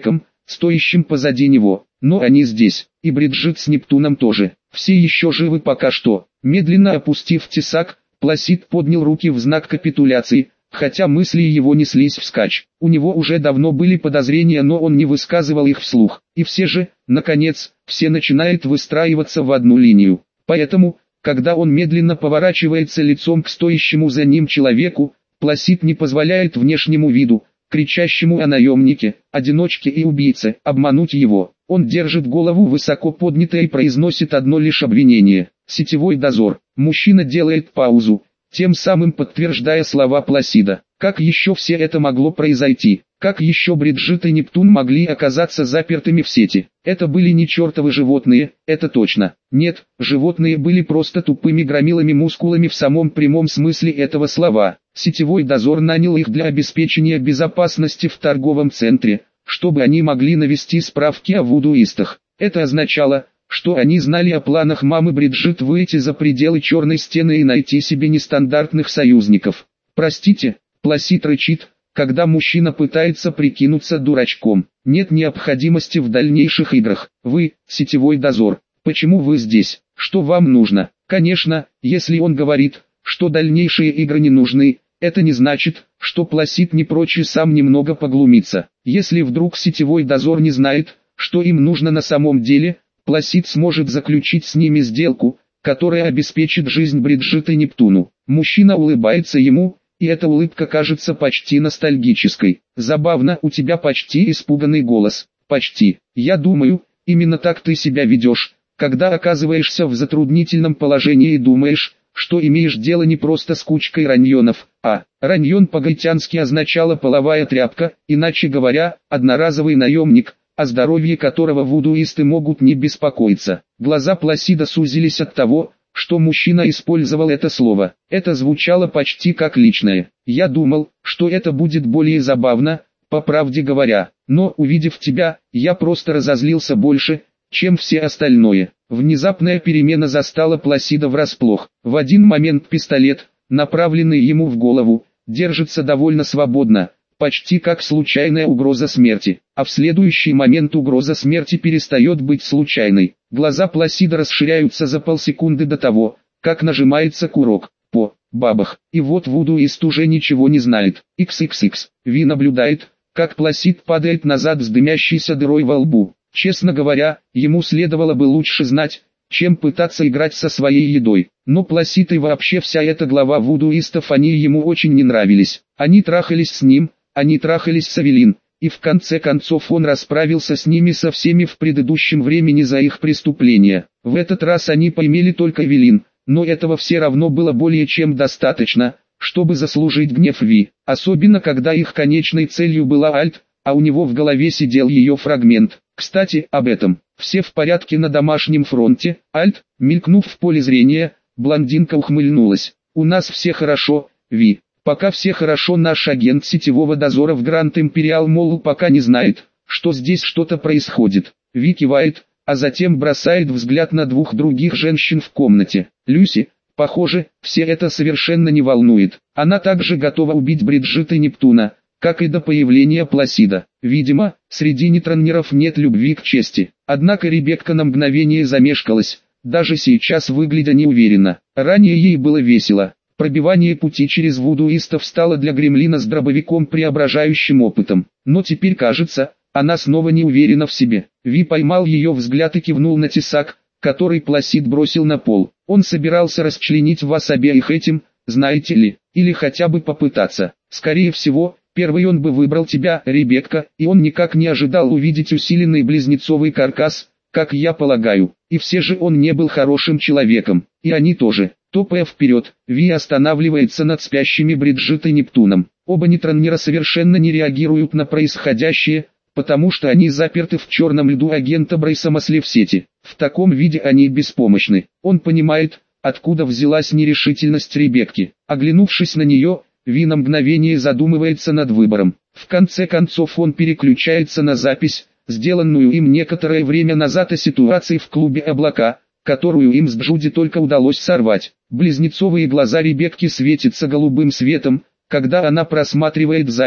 стоящим позади него. Но они здесь, и Бриджит с Нептуном тоже. Все еще живы пока что. Медленно опустив тесак, Пласид поднял руки в знак капитуляции, хотя мысли его неслись вскачь. У него уже давно были подозрения, но он не высказывал их вслух. И все же, наконец, все начинают выстраиваться в одну линию. Поэтому, когда он медленно поворачивается лицом к стоящему за ним человеку, Пласид не позволяет внешнему виду, кричащему о наемнике, одиночке и убийце, обмануть его. Он держит голову высоко поднятой и произносит одно лишь обвинение: сетевой дозор. Мужчина делает паузу, тем самым подтверждая слова Пласида. Как еще все это могло произойти? Как еще Бриджит и Нептун могли оказаться запертыми в сети? Это были не чертовы животные, это точно. Нет, животные были просто тупыми громилами мускулами в самом прямом смысле этого слова. Сетевой дозор нанял их для обеспечения безопасности в торговом центре, чтобы они могли навести справки о вудуистах. Это означало, что они знали о планах мамы Бриджит выйти за пределы черной стены и найти себе нестандартных союзников. «Простите», Пласид рычит, когда мужчина пытается прикинуться дурачком. «Нет необходимости в дальнейших играх. Вы, сетевой дозор, почему вы здесь? Что вам нужно?» Конечно, если он говорит, что дальнейшие игры не нужны, это не значит, что Пласид не прочь и сам немного поглумиться. Если вдруг сетевой дозор не знает, что им нужно на самом деле, Пласид сможет заключить с ними сделку, которая обеспечит жизнь Бриджит и Нептуну. Мужчина улыбается ему, и эта улыбка кажется почти ностальгической. «Забавно, у тебя почти испуганный голос. Почти. Я думаю, именно так ты себя ведешь, когда оказываешься в затруднительном положении и думаешь, что имеешь дело не просто с кучкой раньонов, а раньон по-гаитянски означало половая тряпка, иначе говоря, одноразовый наемник, о здоровье которого вудуисты могут не беспокоиться». Глаза Пласида сузились от того, что мужчина использовал это слово. Это звучало почти как личное. «Я думал, что это будет более забавно, по правде говоря, но увидев тебя, я просто разозлился больше, чем все остальное». Внезапная перемена застала Пласида врасплох. В один момент пистолет, направленный ему в голову, держится довольно свободно, почти как случайная угроза смерти, а в следующий момент угроза смерти перестает быть случайной. Глаза Пласида расширяются за полсекунды до того, как нажимается курок. По бабах. И вот вудуист уже ничего не знает. икс икс икс. Ви наблюдает, как Пласид падает назад с дымящейся дырой во лбу. Честно говоря, ему следовало бы лучше знать, чем пытаться играть со своей едой. Но Пласид и вообще вся эта глава вудуистов, они ему очень не нравились. Они трахались с ним, они трахались с Авелин, и в конце концов он расправился с ними со всеми в предыдущем времени за их преступления. В этот раз они поимели только Авелин, но этого все равно было более чем достаточно, чтобы заслужить гнев Ви, особенно когда их конечной целью была Альт, а у него в голове сидел ее фрагмент. Кстати, об этом. Все в порядке на домашнем фронте. Альт, мелькнув в поле зрения, блондинка ухмыльнулась. У нас все хорошо, Ви. Пока все хорошо. Наш агент сетевого дозора в Гранд Империал Молл пока не знает, что здесь что-то происходит. Ви кивает, а затем бросает взгляд на двух других женщин в комнате. Люси, похоже, все это совершенно не волнует. Она также готова убить Бриджит и Нептуна, как и до появления Пласида. Видимо, среди нейтронеров нет любви к чести. Однако Ребекка на мгновение замешкалась, даже сейчас выглядя неуверенно. Ранее ей было весело. Пробивание пути через вудуистов стало для Гремлина с дробовиком преображающим опытом. Но теперь, кажется, она снова не уверена в себе. Ви поймал ее взгляд и кивнул на тесак, который Пласид бросил на пол. Он собирался расчленить вас обеих этим, знаете ли, или хотя бы попытаться. Скорее всего, первый он бы выбрал тебя, Ребекка, и он никак не ожидал увидеть усиленный близнецовый каркас, как я полагаю. И все же он не был хорошим человеком, и они тоже. Топая вперед, Ви останавливается над спящими Бриджит и Нептуном. Оба нейтронера совершенно не реагируют на происходящее, потому что они заперты в черном льду агента Брейсомасли в сети. В таком виде они беспомощны. Он понимает, откуда взялась нерешительность Ребекки. Оглянувшись на нее, Ви на мгновение задумывается над выбором. В конце концов он переключается на запись, сделанную им некоторое время назад о ситуации в клубе «Облака», которую им с Джуди только удалось сорвать. Близнецовые глаза Ребекки светятся голубым светом, когда она просматривает запись,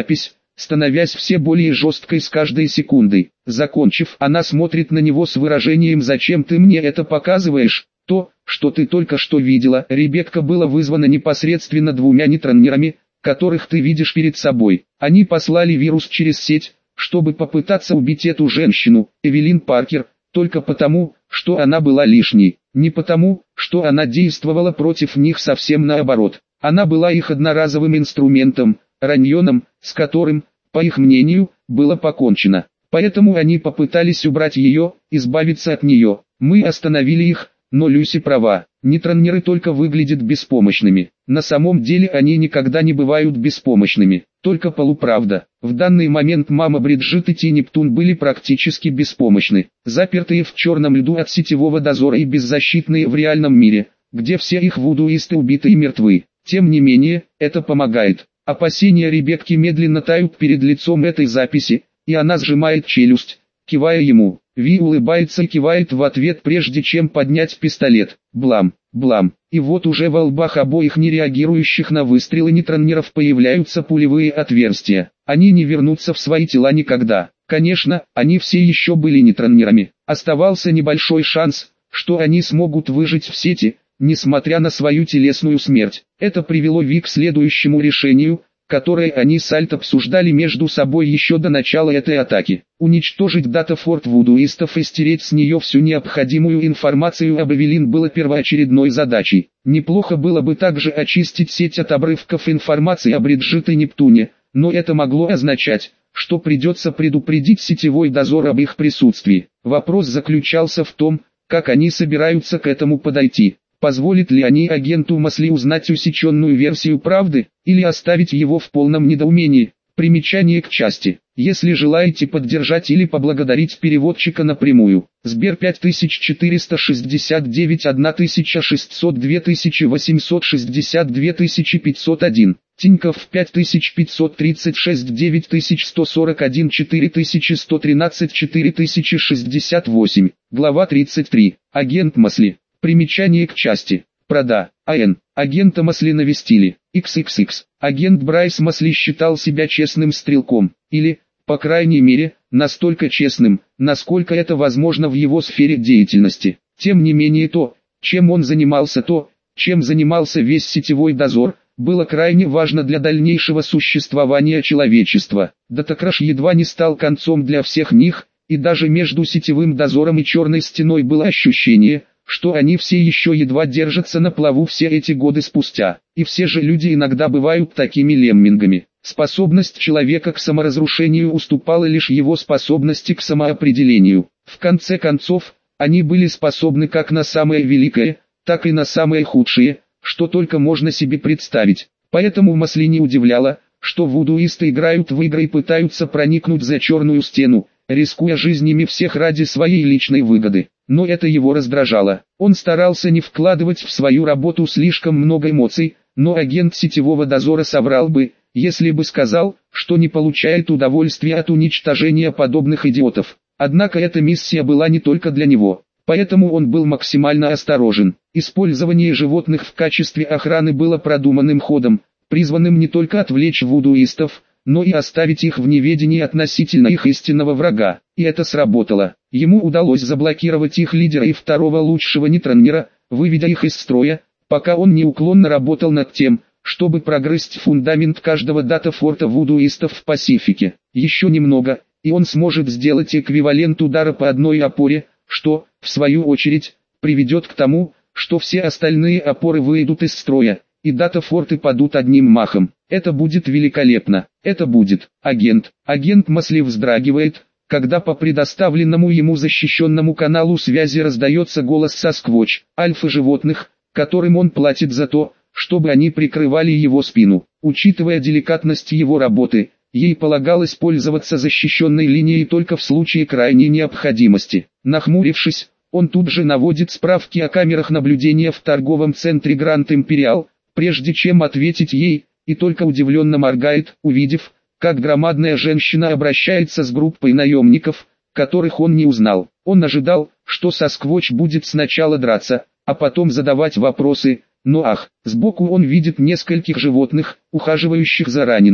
становясь все более жесткой с каждой секундой. Закончив, она смотрит на него с выражением «Зачем ты мне это показываешь?» То, что ты только что видела, Ребекка, было вызвано непосредственно двумя нейтронерами, которых ты видишь перед собой. Они послали вирус через сеть, чтобы попытаться убить эту женщину, Эвелин Паркер, только потому, что она была лишней. Не потому, что она действовала против них, совсем наоборот. Она была их одноразовым инструментом, раньоном, с которым, по их мнению, было покончено. Поэтому они попытались убрать ее, избавиться от нее. Мы остановили их, но Люси права. Нейтронеры только выглядят беспомощными. На самом деле они никогда не бывают беспомощными. Только полуправда. В данный момент мама Бриджит и Ти Нептун были практически беспомощны. Запертые в черном льду от сетевого дозора и беззащитные в реальном мире, где все их вудуисты убиты и мертвы. Тем не менее, это помогает. Опасения Ребекки медленно тают перед лицом этой записи, и она сжимает челюсть, кивая ему. Ви улыбается и кивает в ответ, прежде чем поднять пистолет. Блам, блам. И вот уже во лбах обоих нереагирующих на выстрелы нейтронеров появляются пулевые отверстия. Они не вернутся в свои тела никогда. Конечно, они все еще были нейтронерами. Оставался небольшой шанс, что они смогут выжить в сети, несмотря на свою телесную смерть. Это привело Ви к следующему решению, которое они с Альт обсуждали между собой еще до начала этой атаки. Уничтожить датафорт вудуистов и стереть с нее всю необходимую информацию об Эвелин было первоочередной задачей. Неплохо было бы также очистить сеть от обрывков информации о Бриджит и Нептуне, но это могло означать, что придется предупредить сетевой дозор об их присутствии. Вопрос заключался в том, как они собираются к этому подойти. Позволит ли они агенту Масли узнать усеченную версию правды, или оставить его в полном недоумении? Примечание к части. Если желаете поддержать или поблагодарить переводчика напрямую. Сбер пять тысяч четыреста шестьдесят девять тысяча шестьсот два тысячи восемьсот шестьдесят два тысячи пятьсот один. Тинькофф пять тысяч пятьсот тридцать шесть девять тысяч сто сорок один четыре тысячи сто тринадцать четыре тысячи шестьдесят восемь. Глава тридцать три. Агент Масли. Примечание к части. Прода. АН. Агента Масли навестили. икс икс икс. Агент Брайс Масли считал себя честным стрелком. Или, по крайней мере, настолько честным, насколько это возможно в его сфере деятельности. Тем не менее то, чем он занимался, то, чем занимался весь сетевой дозор, было крайне важно для дальнейшего существования человечества. Датакраш едва не стал концом для всех них, и даже между сетевым дозором и черной стеной было ощущение, что они все еще едва держатся на плаву все эти годы спустя. И все же люди иногда бывают такими леммингами. Способность человека к саморазрушению уступала лишь его способности к самоопределению. В конце концов, они были способны как на самое великое, так и на самое худшее, что только можно себе представить. Поэтому Масли не удивляло, что вудуисты играют в игры и пытаются проникнуть за черную стену, рискуя жизнями всех ради своей личной выгоды. Но это его раздражало. Он старался не вкладывать в свою работу слишком много эмоций, но агент сетевого дозора соврал бы, если бы сказал, что не получает удовольствия от уничтожения подобных идиотов. Однако эта миссия была не только для него, поэтому он был максимально осторожен. Использование животных в качестве охраны было продуманным ходом, призванным не только отвлечь вудуистов, но и оставить их в неведении относительно их истинного врага. И это сработало. Ему удалось заблокировать их лидера и второго лучшего нейтронера, выведя их из строя, пока он неуклонно работал над тем, чтобы прогрызть фундамент каждого датафорта вудуистов в Пасифике. Еще немного, и он сможет сделать эквивалент удара по одной опоре, что, в свою очередь, приведет к тому, что все остальные опоры выйдут из строя, и датафорты падут одним махом. Это будет великолепно. Это будет. Агент. Агент Масли вздрагивает, когда по предоставленному ему защищенному каналу связи раздается голос Сасквотч, альфа-животных, которым он платит за то, чтобы они прикрывали его спину. Учитывая деликатность его работы, ей полагалось пользоваться защищенной линией только в случае крайней необходимости. Нахмурившись, он тут же наводит справки о камерах наблюдения в торговом центре Гранд Империал, прежде чем ответить ей, и только удивленно моргает, увидев, как громадная женщина обращается с группой наемников, которых он не узнал. Он ожидал, что Сасквотч будет сначала драться, а потом задавать вопросы, но ах, сбоку он видит нескольких животных, ухаживающих за ранеными.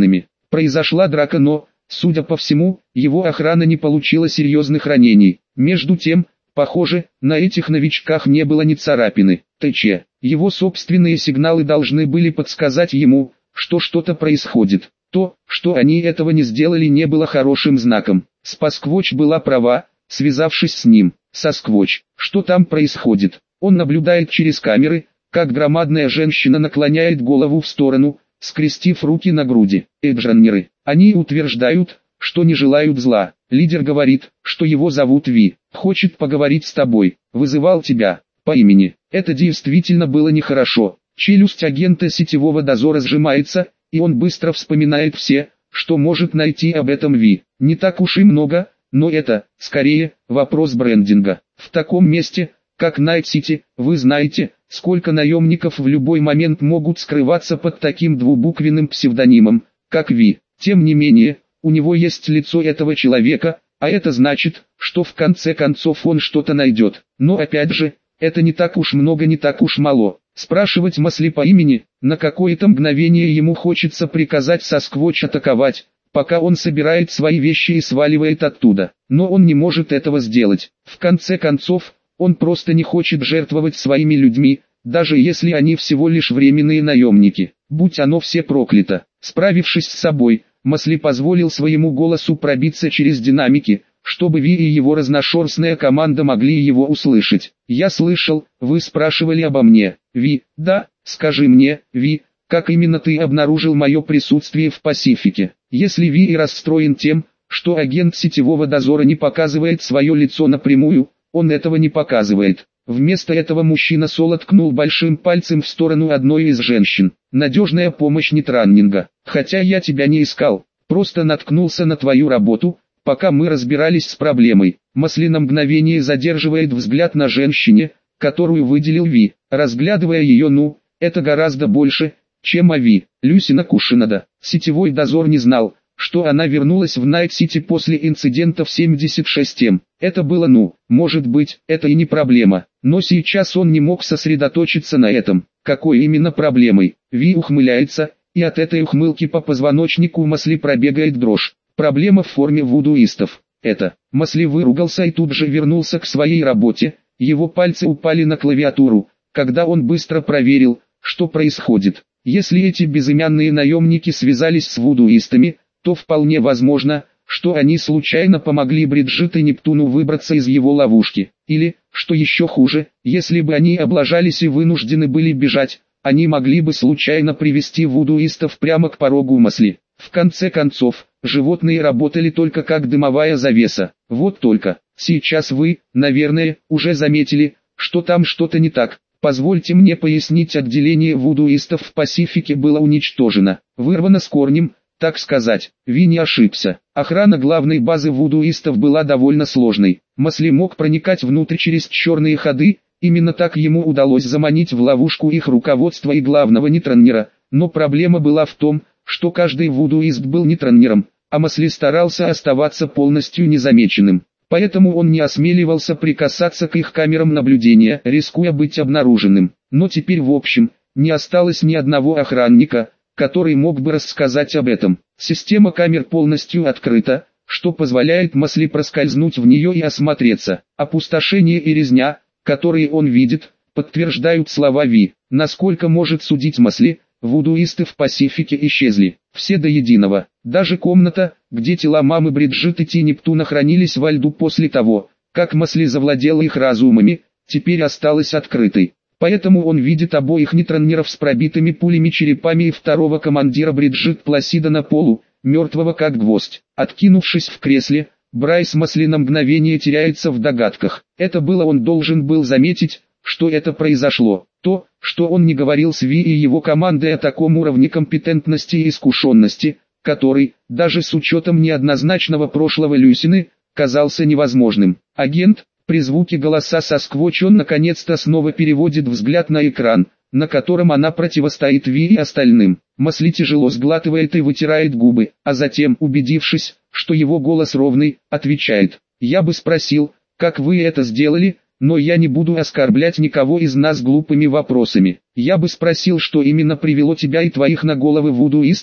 Произошла драка, но, судя по всему, его охрана не получила серьезных ранений. Между тем, похоже, на этих новичках не было ни царапины. ТЧ. Его собственные сигналы должны были подсказать ему, что что-то происходит. То, что они этого не сделали, не было хорошим знаком. Сасквотч была права, связавшись с ним. Сасквотч, что там происходит? Он наблюдает через камеры, как громадная женщина наклоняет голову в сторону, скрестив руки на груди. Эджаннеры. Они утверждают, что не желают зла. Лидер говорит, что его зовут Ви. Хочет поговорить с тобой. Вызывал тебя по имени. Это действительно было нехорошо. Челюсть агента сетевого дозора сжимается, и он быстро вспоминает все, что может найти об этом Ви. Не так уж и много, но это, скорее, вопрос брендинга. В таком месте, как Найт-Сити, вы знаете, сколько наемников в любой момент могут скрываться под таким двубуквенным псевдонимом, как Ви. Тем не менее, у него есть лицо этого человека, а это значит, что в конце концов он что-то найдет. Но опять же, это не так уж много, не так уж мало. Спрашивать Мосли по имени, на какое-то мгновение ему хочется приказать Сасквотч атаковать, пока он собирает свои вещи и сваливает оттуда. Но он не может этого сделать. В конце концов, он просто не хочет жертвовать своими людьми, даже если они всего лишь временные наемники. Будь оно все проклято. Справившись с собой, Мосли позволил своему голосу пробиться через динамики, чтобы Ви и его разношерстная команда могли его услышать. «Я слышал, вы спрашивали обо мне, Ви, да, скажи мне, Ви, как именно ты обнаружил мое присутствие в Пасифике?» Если Ви и расстроен тем, что агент сетевого дозора не показывает свое лицо напрямую, он этого не показывает. Вместо этого мужчина соло ткнул большим пальцем в сторону одной из женщин. «Надежная помощь нетраннинга. Хотя я тебя не искал, просто наткнулся на твою работу, пока мы разбирались с проблемой». Мосли на мгновение задерживает взгляд на женщине, которую выделил Ви, разглядывая ее. Ну, это гораздо больше, чем о Ви. Люсина Кушинада. Сетевой дозор не знал, что она вернулась в Найт-Сити после инцидента в семьдесят шесть эм. Это было, ну, может быть, это и не проблема, но сейчас он не мог сосредоточиться на этом. Какой именно проблемой? Ви ухмыляется, и от этой ухмылки по позвоночнику Мосли пробегает дрожь. Проблема в форме вудуистов. Это. Мосли выругался и тут же вернулся к своей работе. Его пальцы упали на клавиатуру, когда он быстро проверил, что происходит. Если эти безымянные наемники связались с вудуистами, то вполне возможно, что они случайно помогли Бриджит и Нептуну выбраться из его ловушки. Или, что еще хуже, если бы они облажались и вынуждены были бежать, они могли бы случайно привести вудуистов прямо к порогу Мосли. В конце концов, животные работали только как дымовая завеса. Вот только, сейчас вы, наверное, уже заметили, что там что-то не так. Позвольте мне пояснить, отделение вудуистов в Пасифике было уничтожено, вырвано с корнем, так сказать. Ви не ошибся. Охрана главной базы вудуистов была довольно сложной. Мосли мог проникать внутрь через черные ходы, именно так ему удалось заманить в ловушку их руководство и главного нетраннера, но проблема была в том, что каждый вудуист был нетраннером, а Мосли старался оставаться полностью незамеченным. Поэтому он не осмеливался прикасаться к их камерам наблюдения, рискуя быть обнаруженным. Но теперь в общем, не осталось ни одного охранника, который мог бы рассказать об этом. Система камер полностью открыта, что позволяет Мосли проскользнуть в нее и осмотреться. Опустошение и резня, которые он видит, подтверждают слова Ви. Насколько может судить Мосли, вудуисты в Пасифике исчезли. Все до единого. Даже комната, где тела мамы Бриджит и Ти Нептуна хранились во льду после того, как Мосли завладела их разумами, теперь осталась открытой. Поэтому он видит обоих нетраннеров с пробитыми пулями черепами и второго командира Бриджит Пласида на полу, мертвого как гвоздь. Откинувшись в кресле, Брайс Мосли на мгновение теряется в догадках. Это было, он должен был заметить, что это произошло. То, что он не говорил с Ви и его командой о таком уровне компетентности и искушенности, который, даже с учетом неоднозначного прошлого Люсины, казался невозможным. Агент, при звуке голоса Сасквотч, он наконец-то снова переводит взгляд на экран, на котором она противостоит Ви и остальным. Мосли тяжело сглатывает и вытирает губы, а затем, убедившись, что его голос ровный, отвечает: «Я бы спросил, как вы это сделали, но я не буду оскорблять никого из нас глупыми вопросами. Я бы спросил, что именно привело тебя и твоих на головы вудуистов,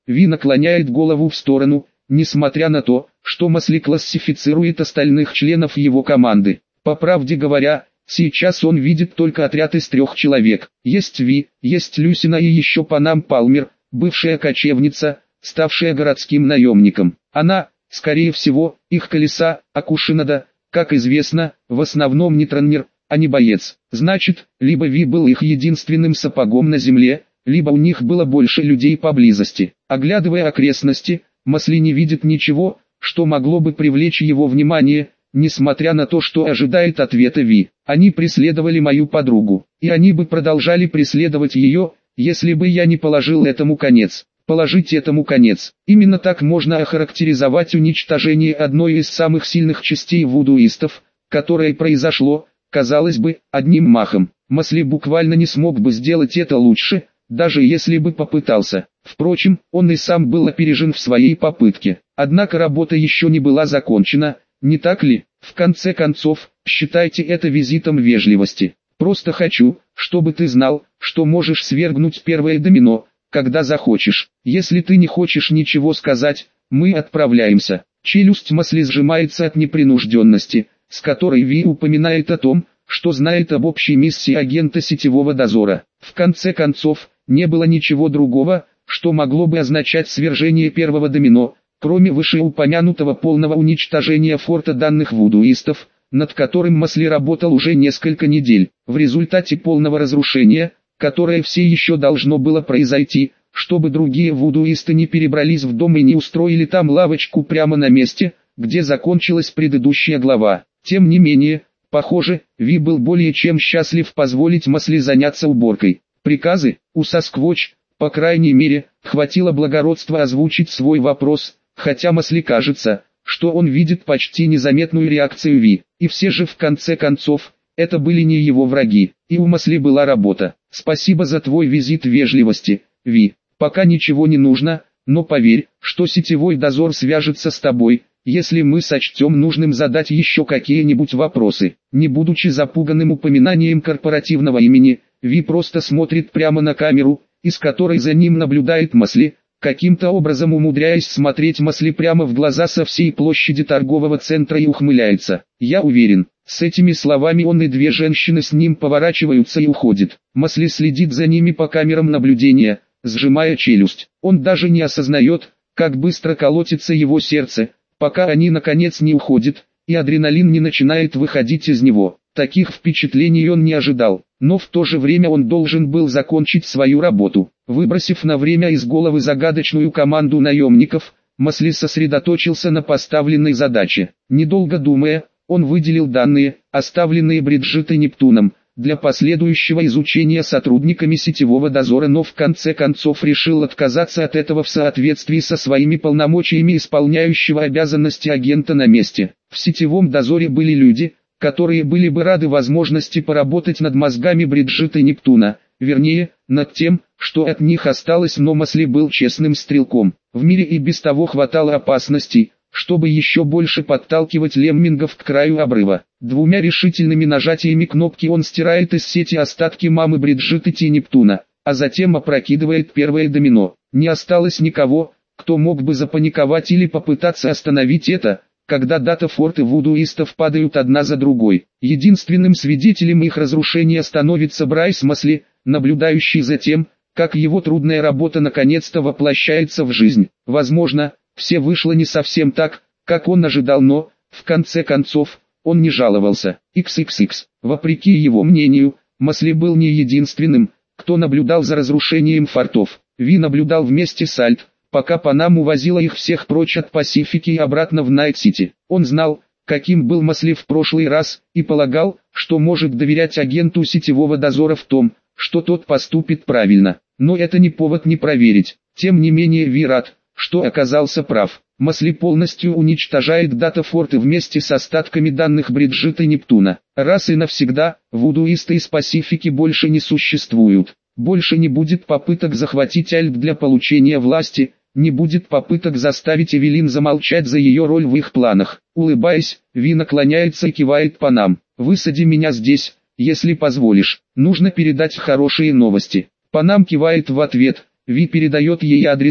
Ви наклоняет голову в сторону, несмотря на то, что Масли классифицирует остальных членов его команды. По правде говоря, сейчас он видит только отряд из трех человек. Есть Ви, есть Люсина и еще Панам Палмер, бывшая кочевница, ставшая городским наемником. Она, скорее всего, их колеса, а Кушинада, как известно, в основном нейтральнер, а не боец. Значит, либо Ви был их единственным сапогом на земле, либо у них было больше людей поблизости. Оглядывая окрестности, Масли не видит ничего, что могло бы привлечь его внимание, несмотря на то, что ожидает ответа Ви. Они преследовали мою подругу, и они бы продолжали преследовать ее, если бы я не положил этому конец. Положить этому конец. Именно так можно охарактеризовать уничтожение одной из самых сильных частей вудуистов, которое произошло, казалось бы, одним махом. Масли буквально не смог бы сделать это лучше, даже если бы попытался. Впрочем, он и сам был опережен в своей попытке. Однако работа еще не была закончена, не так ли? В конце концов, считайте это визитом вежливости. Просто хочу, чтобы ты знал, что можешь свергнуть первое домино, когда захочешь. Если ты не хочешь ничего сказать, мы отправляемся. Челюсть Масли сжимается от непринужденности, с которой Ви упоминает о том, что знает об общей миссии агента сетевого дозора. В конце концов, не было ничего другого, что могло бы означать свержение первого домино, кроме вышеупомянутого полного уничтожения форта данных вудуистов, над которым Масли работал уже несколько недель. В результате полного разрушения, которое все еще должно было произойти, чтобы другие вудуисты не перебрались в дом и не устроили там лавочку прямо на месте, где закончилась предыдущая глава. Тем не менее, похоже, Ви был более чем счастлив позволить Масли заняться уборкой. Приказы, у Сасквотч, по крайней мере, хватило благородства озвучить свой вопрос, хотя Масли кажется, что он видит почти незаметную реакцию Ви. И все же в конце концов, это были не его враги, и у Масли была работа. Спасибо за твой визит вежливости, Ви. Пока ничего не нужно, но поверь, что сетевой дозор свяжется с тобой, если мы сочтем нужным задать еще какие-нибудь вопросы. Не будучи запуганным упоминанием корпоративного имени, Ви просто смотрит прямо на камеру, из которой за ним наблюдает Масли, каким-то образом умудряясь смотреть Масли прямо в глаза со всей площади торгового центра и ухмыляется. Я уверен, с этими словами он и две женщины с ним поворачиваются и уходят. Масли следит за ними по камерам наблюдения, сжимая челюсть. Он даже не осознает, как быстро колотится его сердце, пока они наконец не уходят, и адреналин не начинает выходить из него. Таких впечатлений он не ожидал, но в то же время он должен был закончить свою работу. Выбросив на время из головы загадочную команду наемников, Масли сосредоточился на поставленной задаче. Недолго думая, он выделил данные, оставленные Бриджит и Нептуном, для последующего изучения сотрудниками сетевого дозора, но в конце концов решил отказаться от этого в соответствии со своими полномочиями исполняющего обязанности агента на месте. В сетевом дозоре были люди, которые были бы рады возможности поработать над мозгами Бриджит и Нептуна, вернее, над тем, что от них осталось, но Масли был честным стрелком. В мире и без того хватало опасностей, чтобы еще больше подталкивать леммингов к краю обрыва. Двумя решительными нажатиями кнопки он стирает из сети остатки мамы Бриджит и Нептуна, а затем опрокидывает первое домино. Не осталось никого, кто мог бы запаниковать или попытаться остановить это, когда дата-форты вудуистов падают одна за другой. Единственным свидетелем их разрушения становится Брайс Масли, наблюдающий за тем, как его трудная работа наконец-то воплощается в жизнь. Возможно, все вышло не совсем так, как он ожидал, но, в конце концов, он не жаловался. икс икс икс. Вопреки его мнению, Масли был не единственным, кто наблюдал за разрушением фортов. Ви наблюдал вместе с Альт, пока Панам увозила их всех прочь от Пасифики и обратно в Найт-Сити. Он знал, каким был Масли в прошлый раз, и полагал, что может доверять агенту сетевого дозора в том, что тот поступит правильно. Но это не повод не проверить. Тем не менее Ви рад, что оказался прав. Масли полностью уничтожает дата-форты вместе с остатками данных Бриджит и Нептуна. Раз и навсегда, вудуисты из Пасифики больше не существуют. Больше не будет попыток захватить Альт для получения власти, не будет попыток заставить Эвелин замолчать за ее роль в их планах. Улыбаясь, Ви наклоняется и кивает Панам. «Высади меня здесь, если позволишь. Нужно передать хорошие новости». Панам кивает в ответ, Ви передает ей адрес,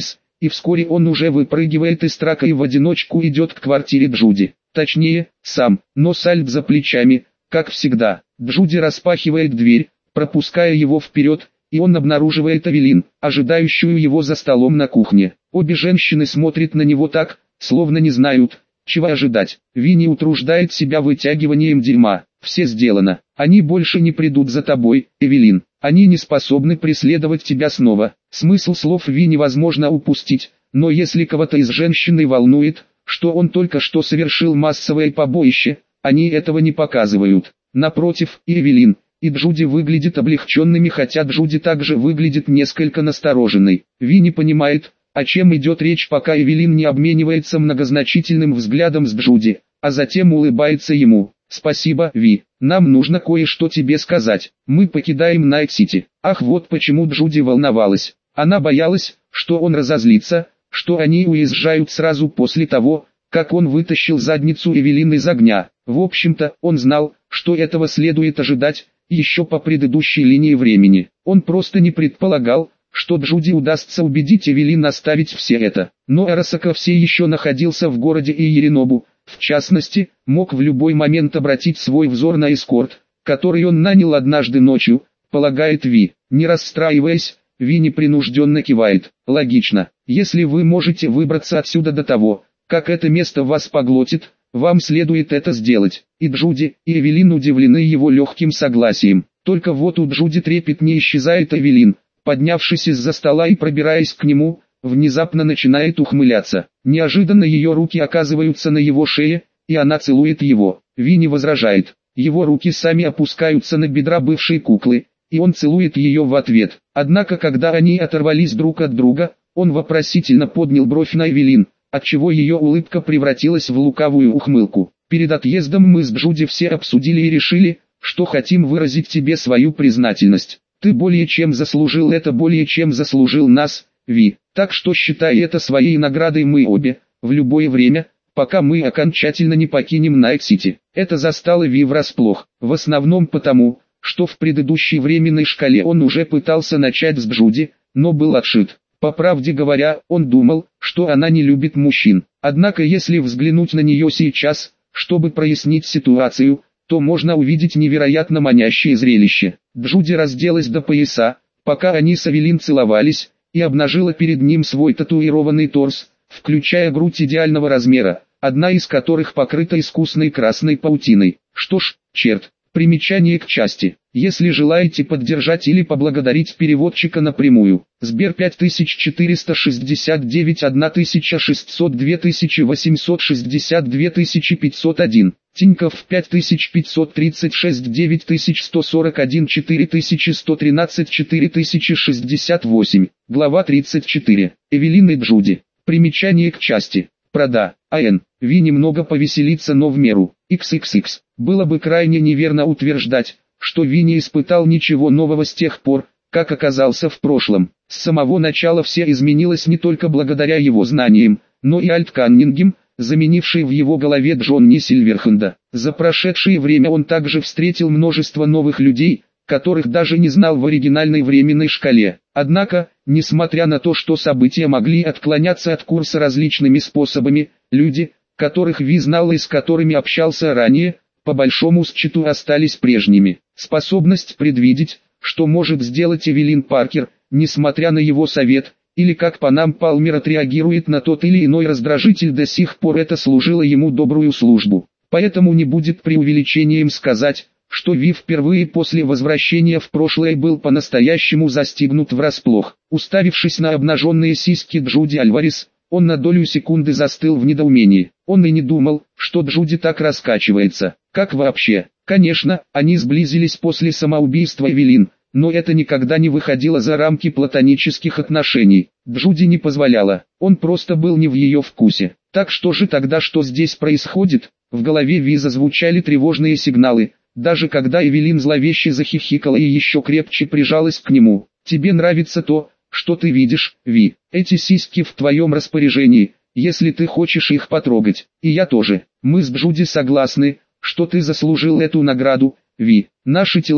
и вскоре он уже выпрыгивает из трака и в одиночку идет к квартире Джуди. Точнее, сам, но с Альт за плечами, как всегда. Джуди распахивает дверь, пропуская его вперед, и он обнаруживает Эвелин, ожидающую его за столом на кухне. Обе женщины смотрят на него так, словно не знают, чего ожидать. Винни утруждает себя вытягиванием дерьма. Все сделано. Они больше не придут за тобой, Эвелин. Они не способны преследовать тебя снова. Смысл слов Винни возможно упустить, но если кого-то из женщин волнует, что он только что совершил массовое побоище, они этого не показывают. Напротив, и Эвелин, и Джуди выглядят облегченными, хотя Джуди также выглядит несколько настороженной. Винни понимает, о чем идет речь, пока Эвелин не обменивается многозначительным взглядом с Джуди, а затем улыбается ему. «Спасибо, Ви, нам нужно кое-что тебе сказать. Мы покидаем Найт-Сити». Ах, вот почему Джуди волновалась. Она боялась, что он разозлится, что они уезжают сразу после того, как он вытащил задницу Эвелин из огня. В общем-то, он знал, что этого следует ожидать, еще по предыдущей линии времени. Он просто не предполагал, что Джуди удастся убедить Эвелин оставить все это. Но Арасака все еще находился в городе Иеринобу, в частности, мог в любой момент обратить свой взор на эскорт, который он нанял однажды ночью, полагает Ви. Не расстраиваясь, Ви непринужденно кивает. Логично, если вы можете выбраться отсюда до того, как это место вас поглотит, вам следует это сделать. И Джуди, и Эвелин удивлены его легким согласием. Только вот у Джуди трепетно исчезает Эвелин, поднявшись из-за стола и пробираясь к нему, внезапно начинает ухмыляться. Неожиданно ее руки оказываются на его шее, и она целует его. Винни возражает. Его руки сами опускаются на бедра бывшей куклы, и он целует ее в ответ. Однако когда они оторвались друг от друга, он вопросительно поднял бровь на Эвелин, отчего ее улыбка превратилась в лукавую ухмылку. Перед отъездом мы с Джуди все обсудили и решили, что хотим выразить тебе свою признательность. Ты более чем заслужил это, более чем заслужил нас, Ви. Так что считай это своей наградой мы обе, в любое время, пока мы окончательно не покинем Найт-Сити. Это застало Ви врасплох, в основном потому, что в предыдущей временной шкале он уже пытался начать с Джуди, но был отшит. По правде говоря, он думал, что она не любит мужчин. Однако если взглянуть на нее сейчас, чтобы прояснить ситуацию, то можно увидеть невероятно манящее зрелище. Джуди разделась до пояса, пока они с Эвелин целовались, и обнажила перед ним свой татуированный торс, включая грудь идеального размера, одна из которых покрыта искусной красной паутиной. Что ж, черт, примечание к части. Если желаете поддержать или поблагодарить переводчика напрямую, Сбер пять тысяч четыреста шестьдесят девять тысяча шестьсот два тысячи восемьсот шестьдесят два тысячи пятьсот один, Тинькофф пять тысяч пятьсот тридцать шесть девять тысяч сто сорок один четыре тысячи сто тринадцать четыре тысячи шестьдесят восемь, глава тридцать четыре, Эвелин и Джуди. Примечание к части. Прода, АН, Ви немного повеселиться, но в меру, икс икс икс. Было бы крайне неверно утверждать, что Ви не испытал ничего нового с тех пор, как оказался в прошлом. С самого начала все изменилось не только благодаря его знаниям, но и Альт Каннингем, заменивший в его голове Джонни Сильверхенда. За прошедшее время он также встретил множество новых людей, которых даже не знал в оригинальной временной шкале. Однако, несмотря на то, что события могли отклоняться от курса различными способами, люди, которых Ви знал и с которыми общался ранее, по большому счету остались прежними. Способность предвидеть, что может сделать Эвелин Паркер, несмотря на его совет, или как Панам Палмер отреагирует на тот или иной раздражитель, до сих пор это служило ему добрую службу. Поэтому не будет преувеличением сказать, что Ви впервые после возвращения в прошлое был по-настоящему застигнут врасплох. Уставившись на обнаженные сиськи Джуди Альварес, он на долю секунды застыл в недоумении. Он и не думал, что Джуди так раскачивается. Как вообще? Конечно, они сблизились после самоубийства Эвелин, но это никогда не выходило за рамки платонических отношений. Джуди не позволяла, он просто был не в ее вкусе. Так что же тогда, что здесь происходит? В голове Ви зазвучали тревожные сигналы, даже когда Эвелин зловеще захихикала и еще крепче прижалась к нему. Тебе нравится то, что ты видишь, Ви? Эти сиськи в твоем распоряжении, если ты хочешь их потрогать. И я тоже. Мы с Джуди согласны, что ты заслужил эту награду, Ви. Наши тела,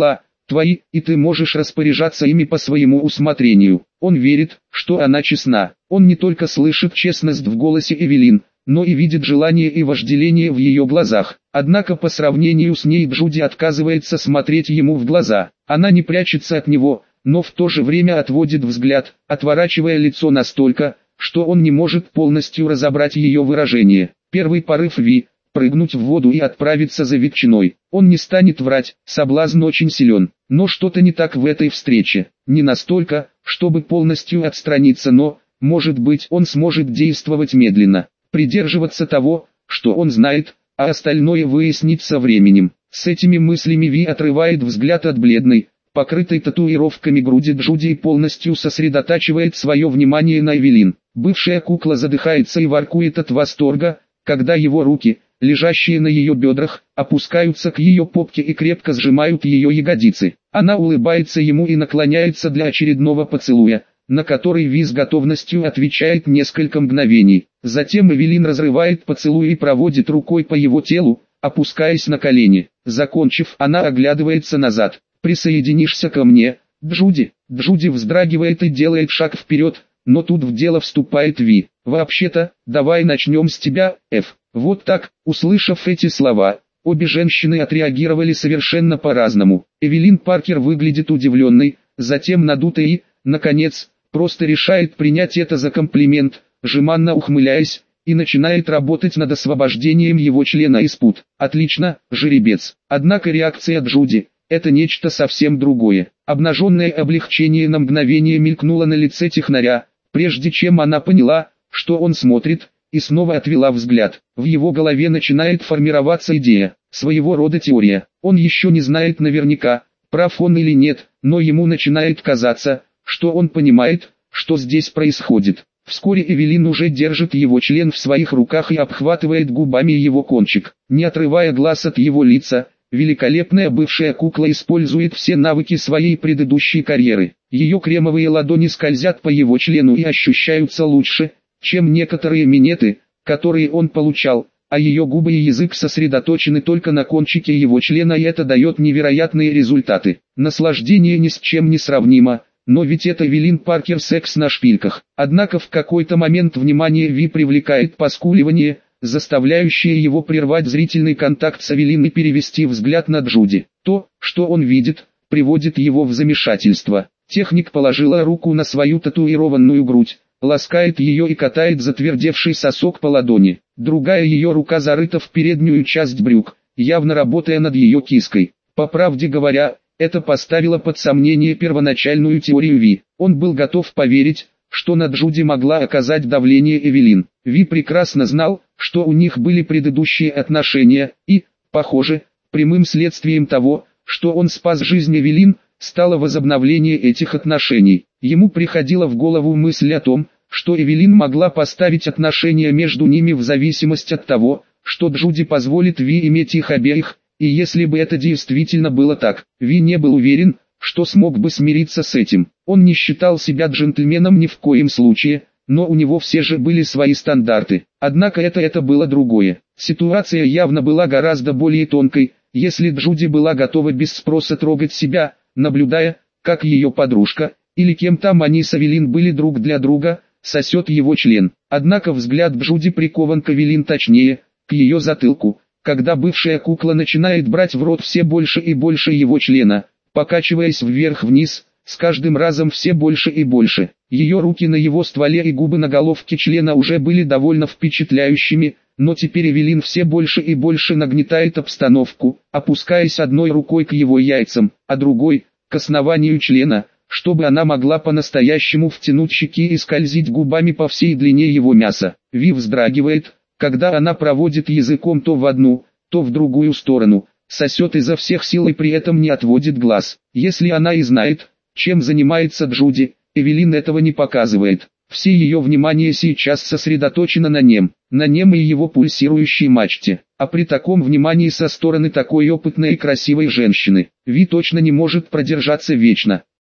твои, и ты можешь распоряжаться ими по своему усмотрению. Он верит, что она честна. Он не только слышит честность в голосе Эвелин, но и видит желание и вожделение в ее глазах. Однако по сравнению с ней Джуди отказывается смотреть ему в глаза. Она не прячется от него, но в то же время отводит взгляд, отворачивая лицо настолько, что он не может полностью разобрать ее выражение. Первый порыв Ви – прыгнуть в воду и отправиться за ветчиной. Он не станет врать, соблазн очень силен. Но что-то не так в этой встрече. Не настолько, чтобы полностью отстраниться, но, может быть, он сможет действовать медленно. Придерживаться того, что он знает, а остальное выяснить со временем. С этими мыслями Ви отрывает взгляд от бледной, покрытой татуировками груди Джуди и полностью сосредотачивает свое внимание на Эвелин. Бывшая кукла задыхается и воркует от восторга, когда его руки, лежащие на ее бедрах, опускаются к ее попке и крепко сжимают ее ягодицы. Она улыбается ему и наклоняется для очередного поцелуя, на который Ви с готовностью отвечает несколько мгновений. Затем Эвелин разрывает поцелуй и проводит рукой по его телу, опускаясь на колени. Закончив, она оглядывается назад. «Присоединишься ко мне, Джуди?» Джуди вздрагивает и делает шаг вперед, но тут в дело вступает Ви. «Вообще-то, давай начнем с тебя, Эф». Вот так, услышав эти слова, обе женщины отреагировали совершенно по-разному. Эвелин Паркер выглядит удивленной, затем надутой и, наконец, просто решает принять это за комплимент, жеманно ухмыляясь, и начинает работать над освобождением его члена из пут. Отлично, жеребец. Однако реакция Джуди – это нечто совсем другое. Обнаженное облегчение на мгновение мелькнуло на лице технаря, прежде чем она поняла, что он смотрит, и снова отвела взгляд. В его голове начинает формироваться идея, своего рода теория. Он еще не знает наверняка, прав он или нет, но ему начинает казаться, что он понимает, что здесь происходит. Вскоре Эвелин уже держит его член в своих руках и обхватывает губами его кончик. Не отрывая глаз от его лица, великолепная бывшая кукла использует все навыки своей предыдущей карьеры. Ее кремовые ладони скользят по его члену и ощущаются лучше, чем некоторые минеты, которые он получал, а ее губы и язык сосредоточены только на кончике его члена, и это дает невероятные результаты. Наслаждение ни с чем не сравнимо, но ведь это Эвелин Паркер секс на шпильках. Однако в какой-то момент внимание Ви привлекает поскуливание, заставляющее его прервать зрительный контакт с Эвелин и перевести взгляд на Джуди. То, что он видит, приводит его в замешательство. Техник положила руку на свою татуированную грудь, ласкает ее и катает затвердевший сосок по ладони. Другая ее рука зарыта в переднюю часть брюк, явно работая над ее киской. По правде говоря, это поставило под сомнение первоначальную теорию Ви. Он был готов поверить, что на Джуди могла оказать давление Эвелин. Ви прекрасно знал, что у них были предыдущие отношения, и, похоже, прямым следствием того, что он спас жизнь Эвелин, стало возобновление этих отношений. Ему приходила в голову мысль о том, что Эвелин могла поставить отношения между ними в зависимости от того, что Джуди позволит Ви иметь их обеих, и если бы это действительно было так, Ви не был уверен, что смог бы смириться с этим. Он не считал себя джентльменом ни в коем случае, но у него все же были свои стандарты. Однако это это было другое. Ситуация явно была гораздо более тонкой, если Джуди была готова без спроса трогать себя, наблюдая, как ее подружка, или кем там они с Эвелин были друг для друга, сосет его член. Однако взгляд Джуди прикован к Эвелин, точнее, к ее затылку, когда бывшая кукла начинает брать в рот все больше и больше его члена, покачиваясь вверх-вниз, с каждым разом все больше и больше. Ее руки на его стволе и губы на головке члена уже были довольно впечатляющими, но теперь Эвелин все больше и больше нагнетает обстановку, опускаясь одной рукой к его яйцам, а другой – к основанию члена, чтобы она могла по-настоящему втянуть щеки и скользить губами по всей длине его мяса. Ви вздрагивает, когда она проводит языком то в одну, то в другую сторону, сосет изо всех сил и при этом не отводит глаз. Если она и знает, чем занимается Джуди, Эвелин этого не показывает. Все ее внимание сейчас сосредоточено на нем, на нем и его пульсирующей мачте. А при таком внимании со стороны такой опытной и красивой женщины, Ви точно не может продержаться вечно.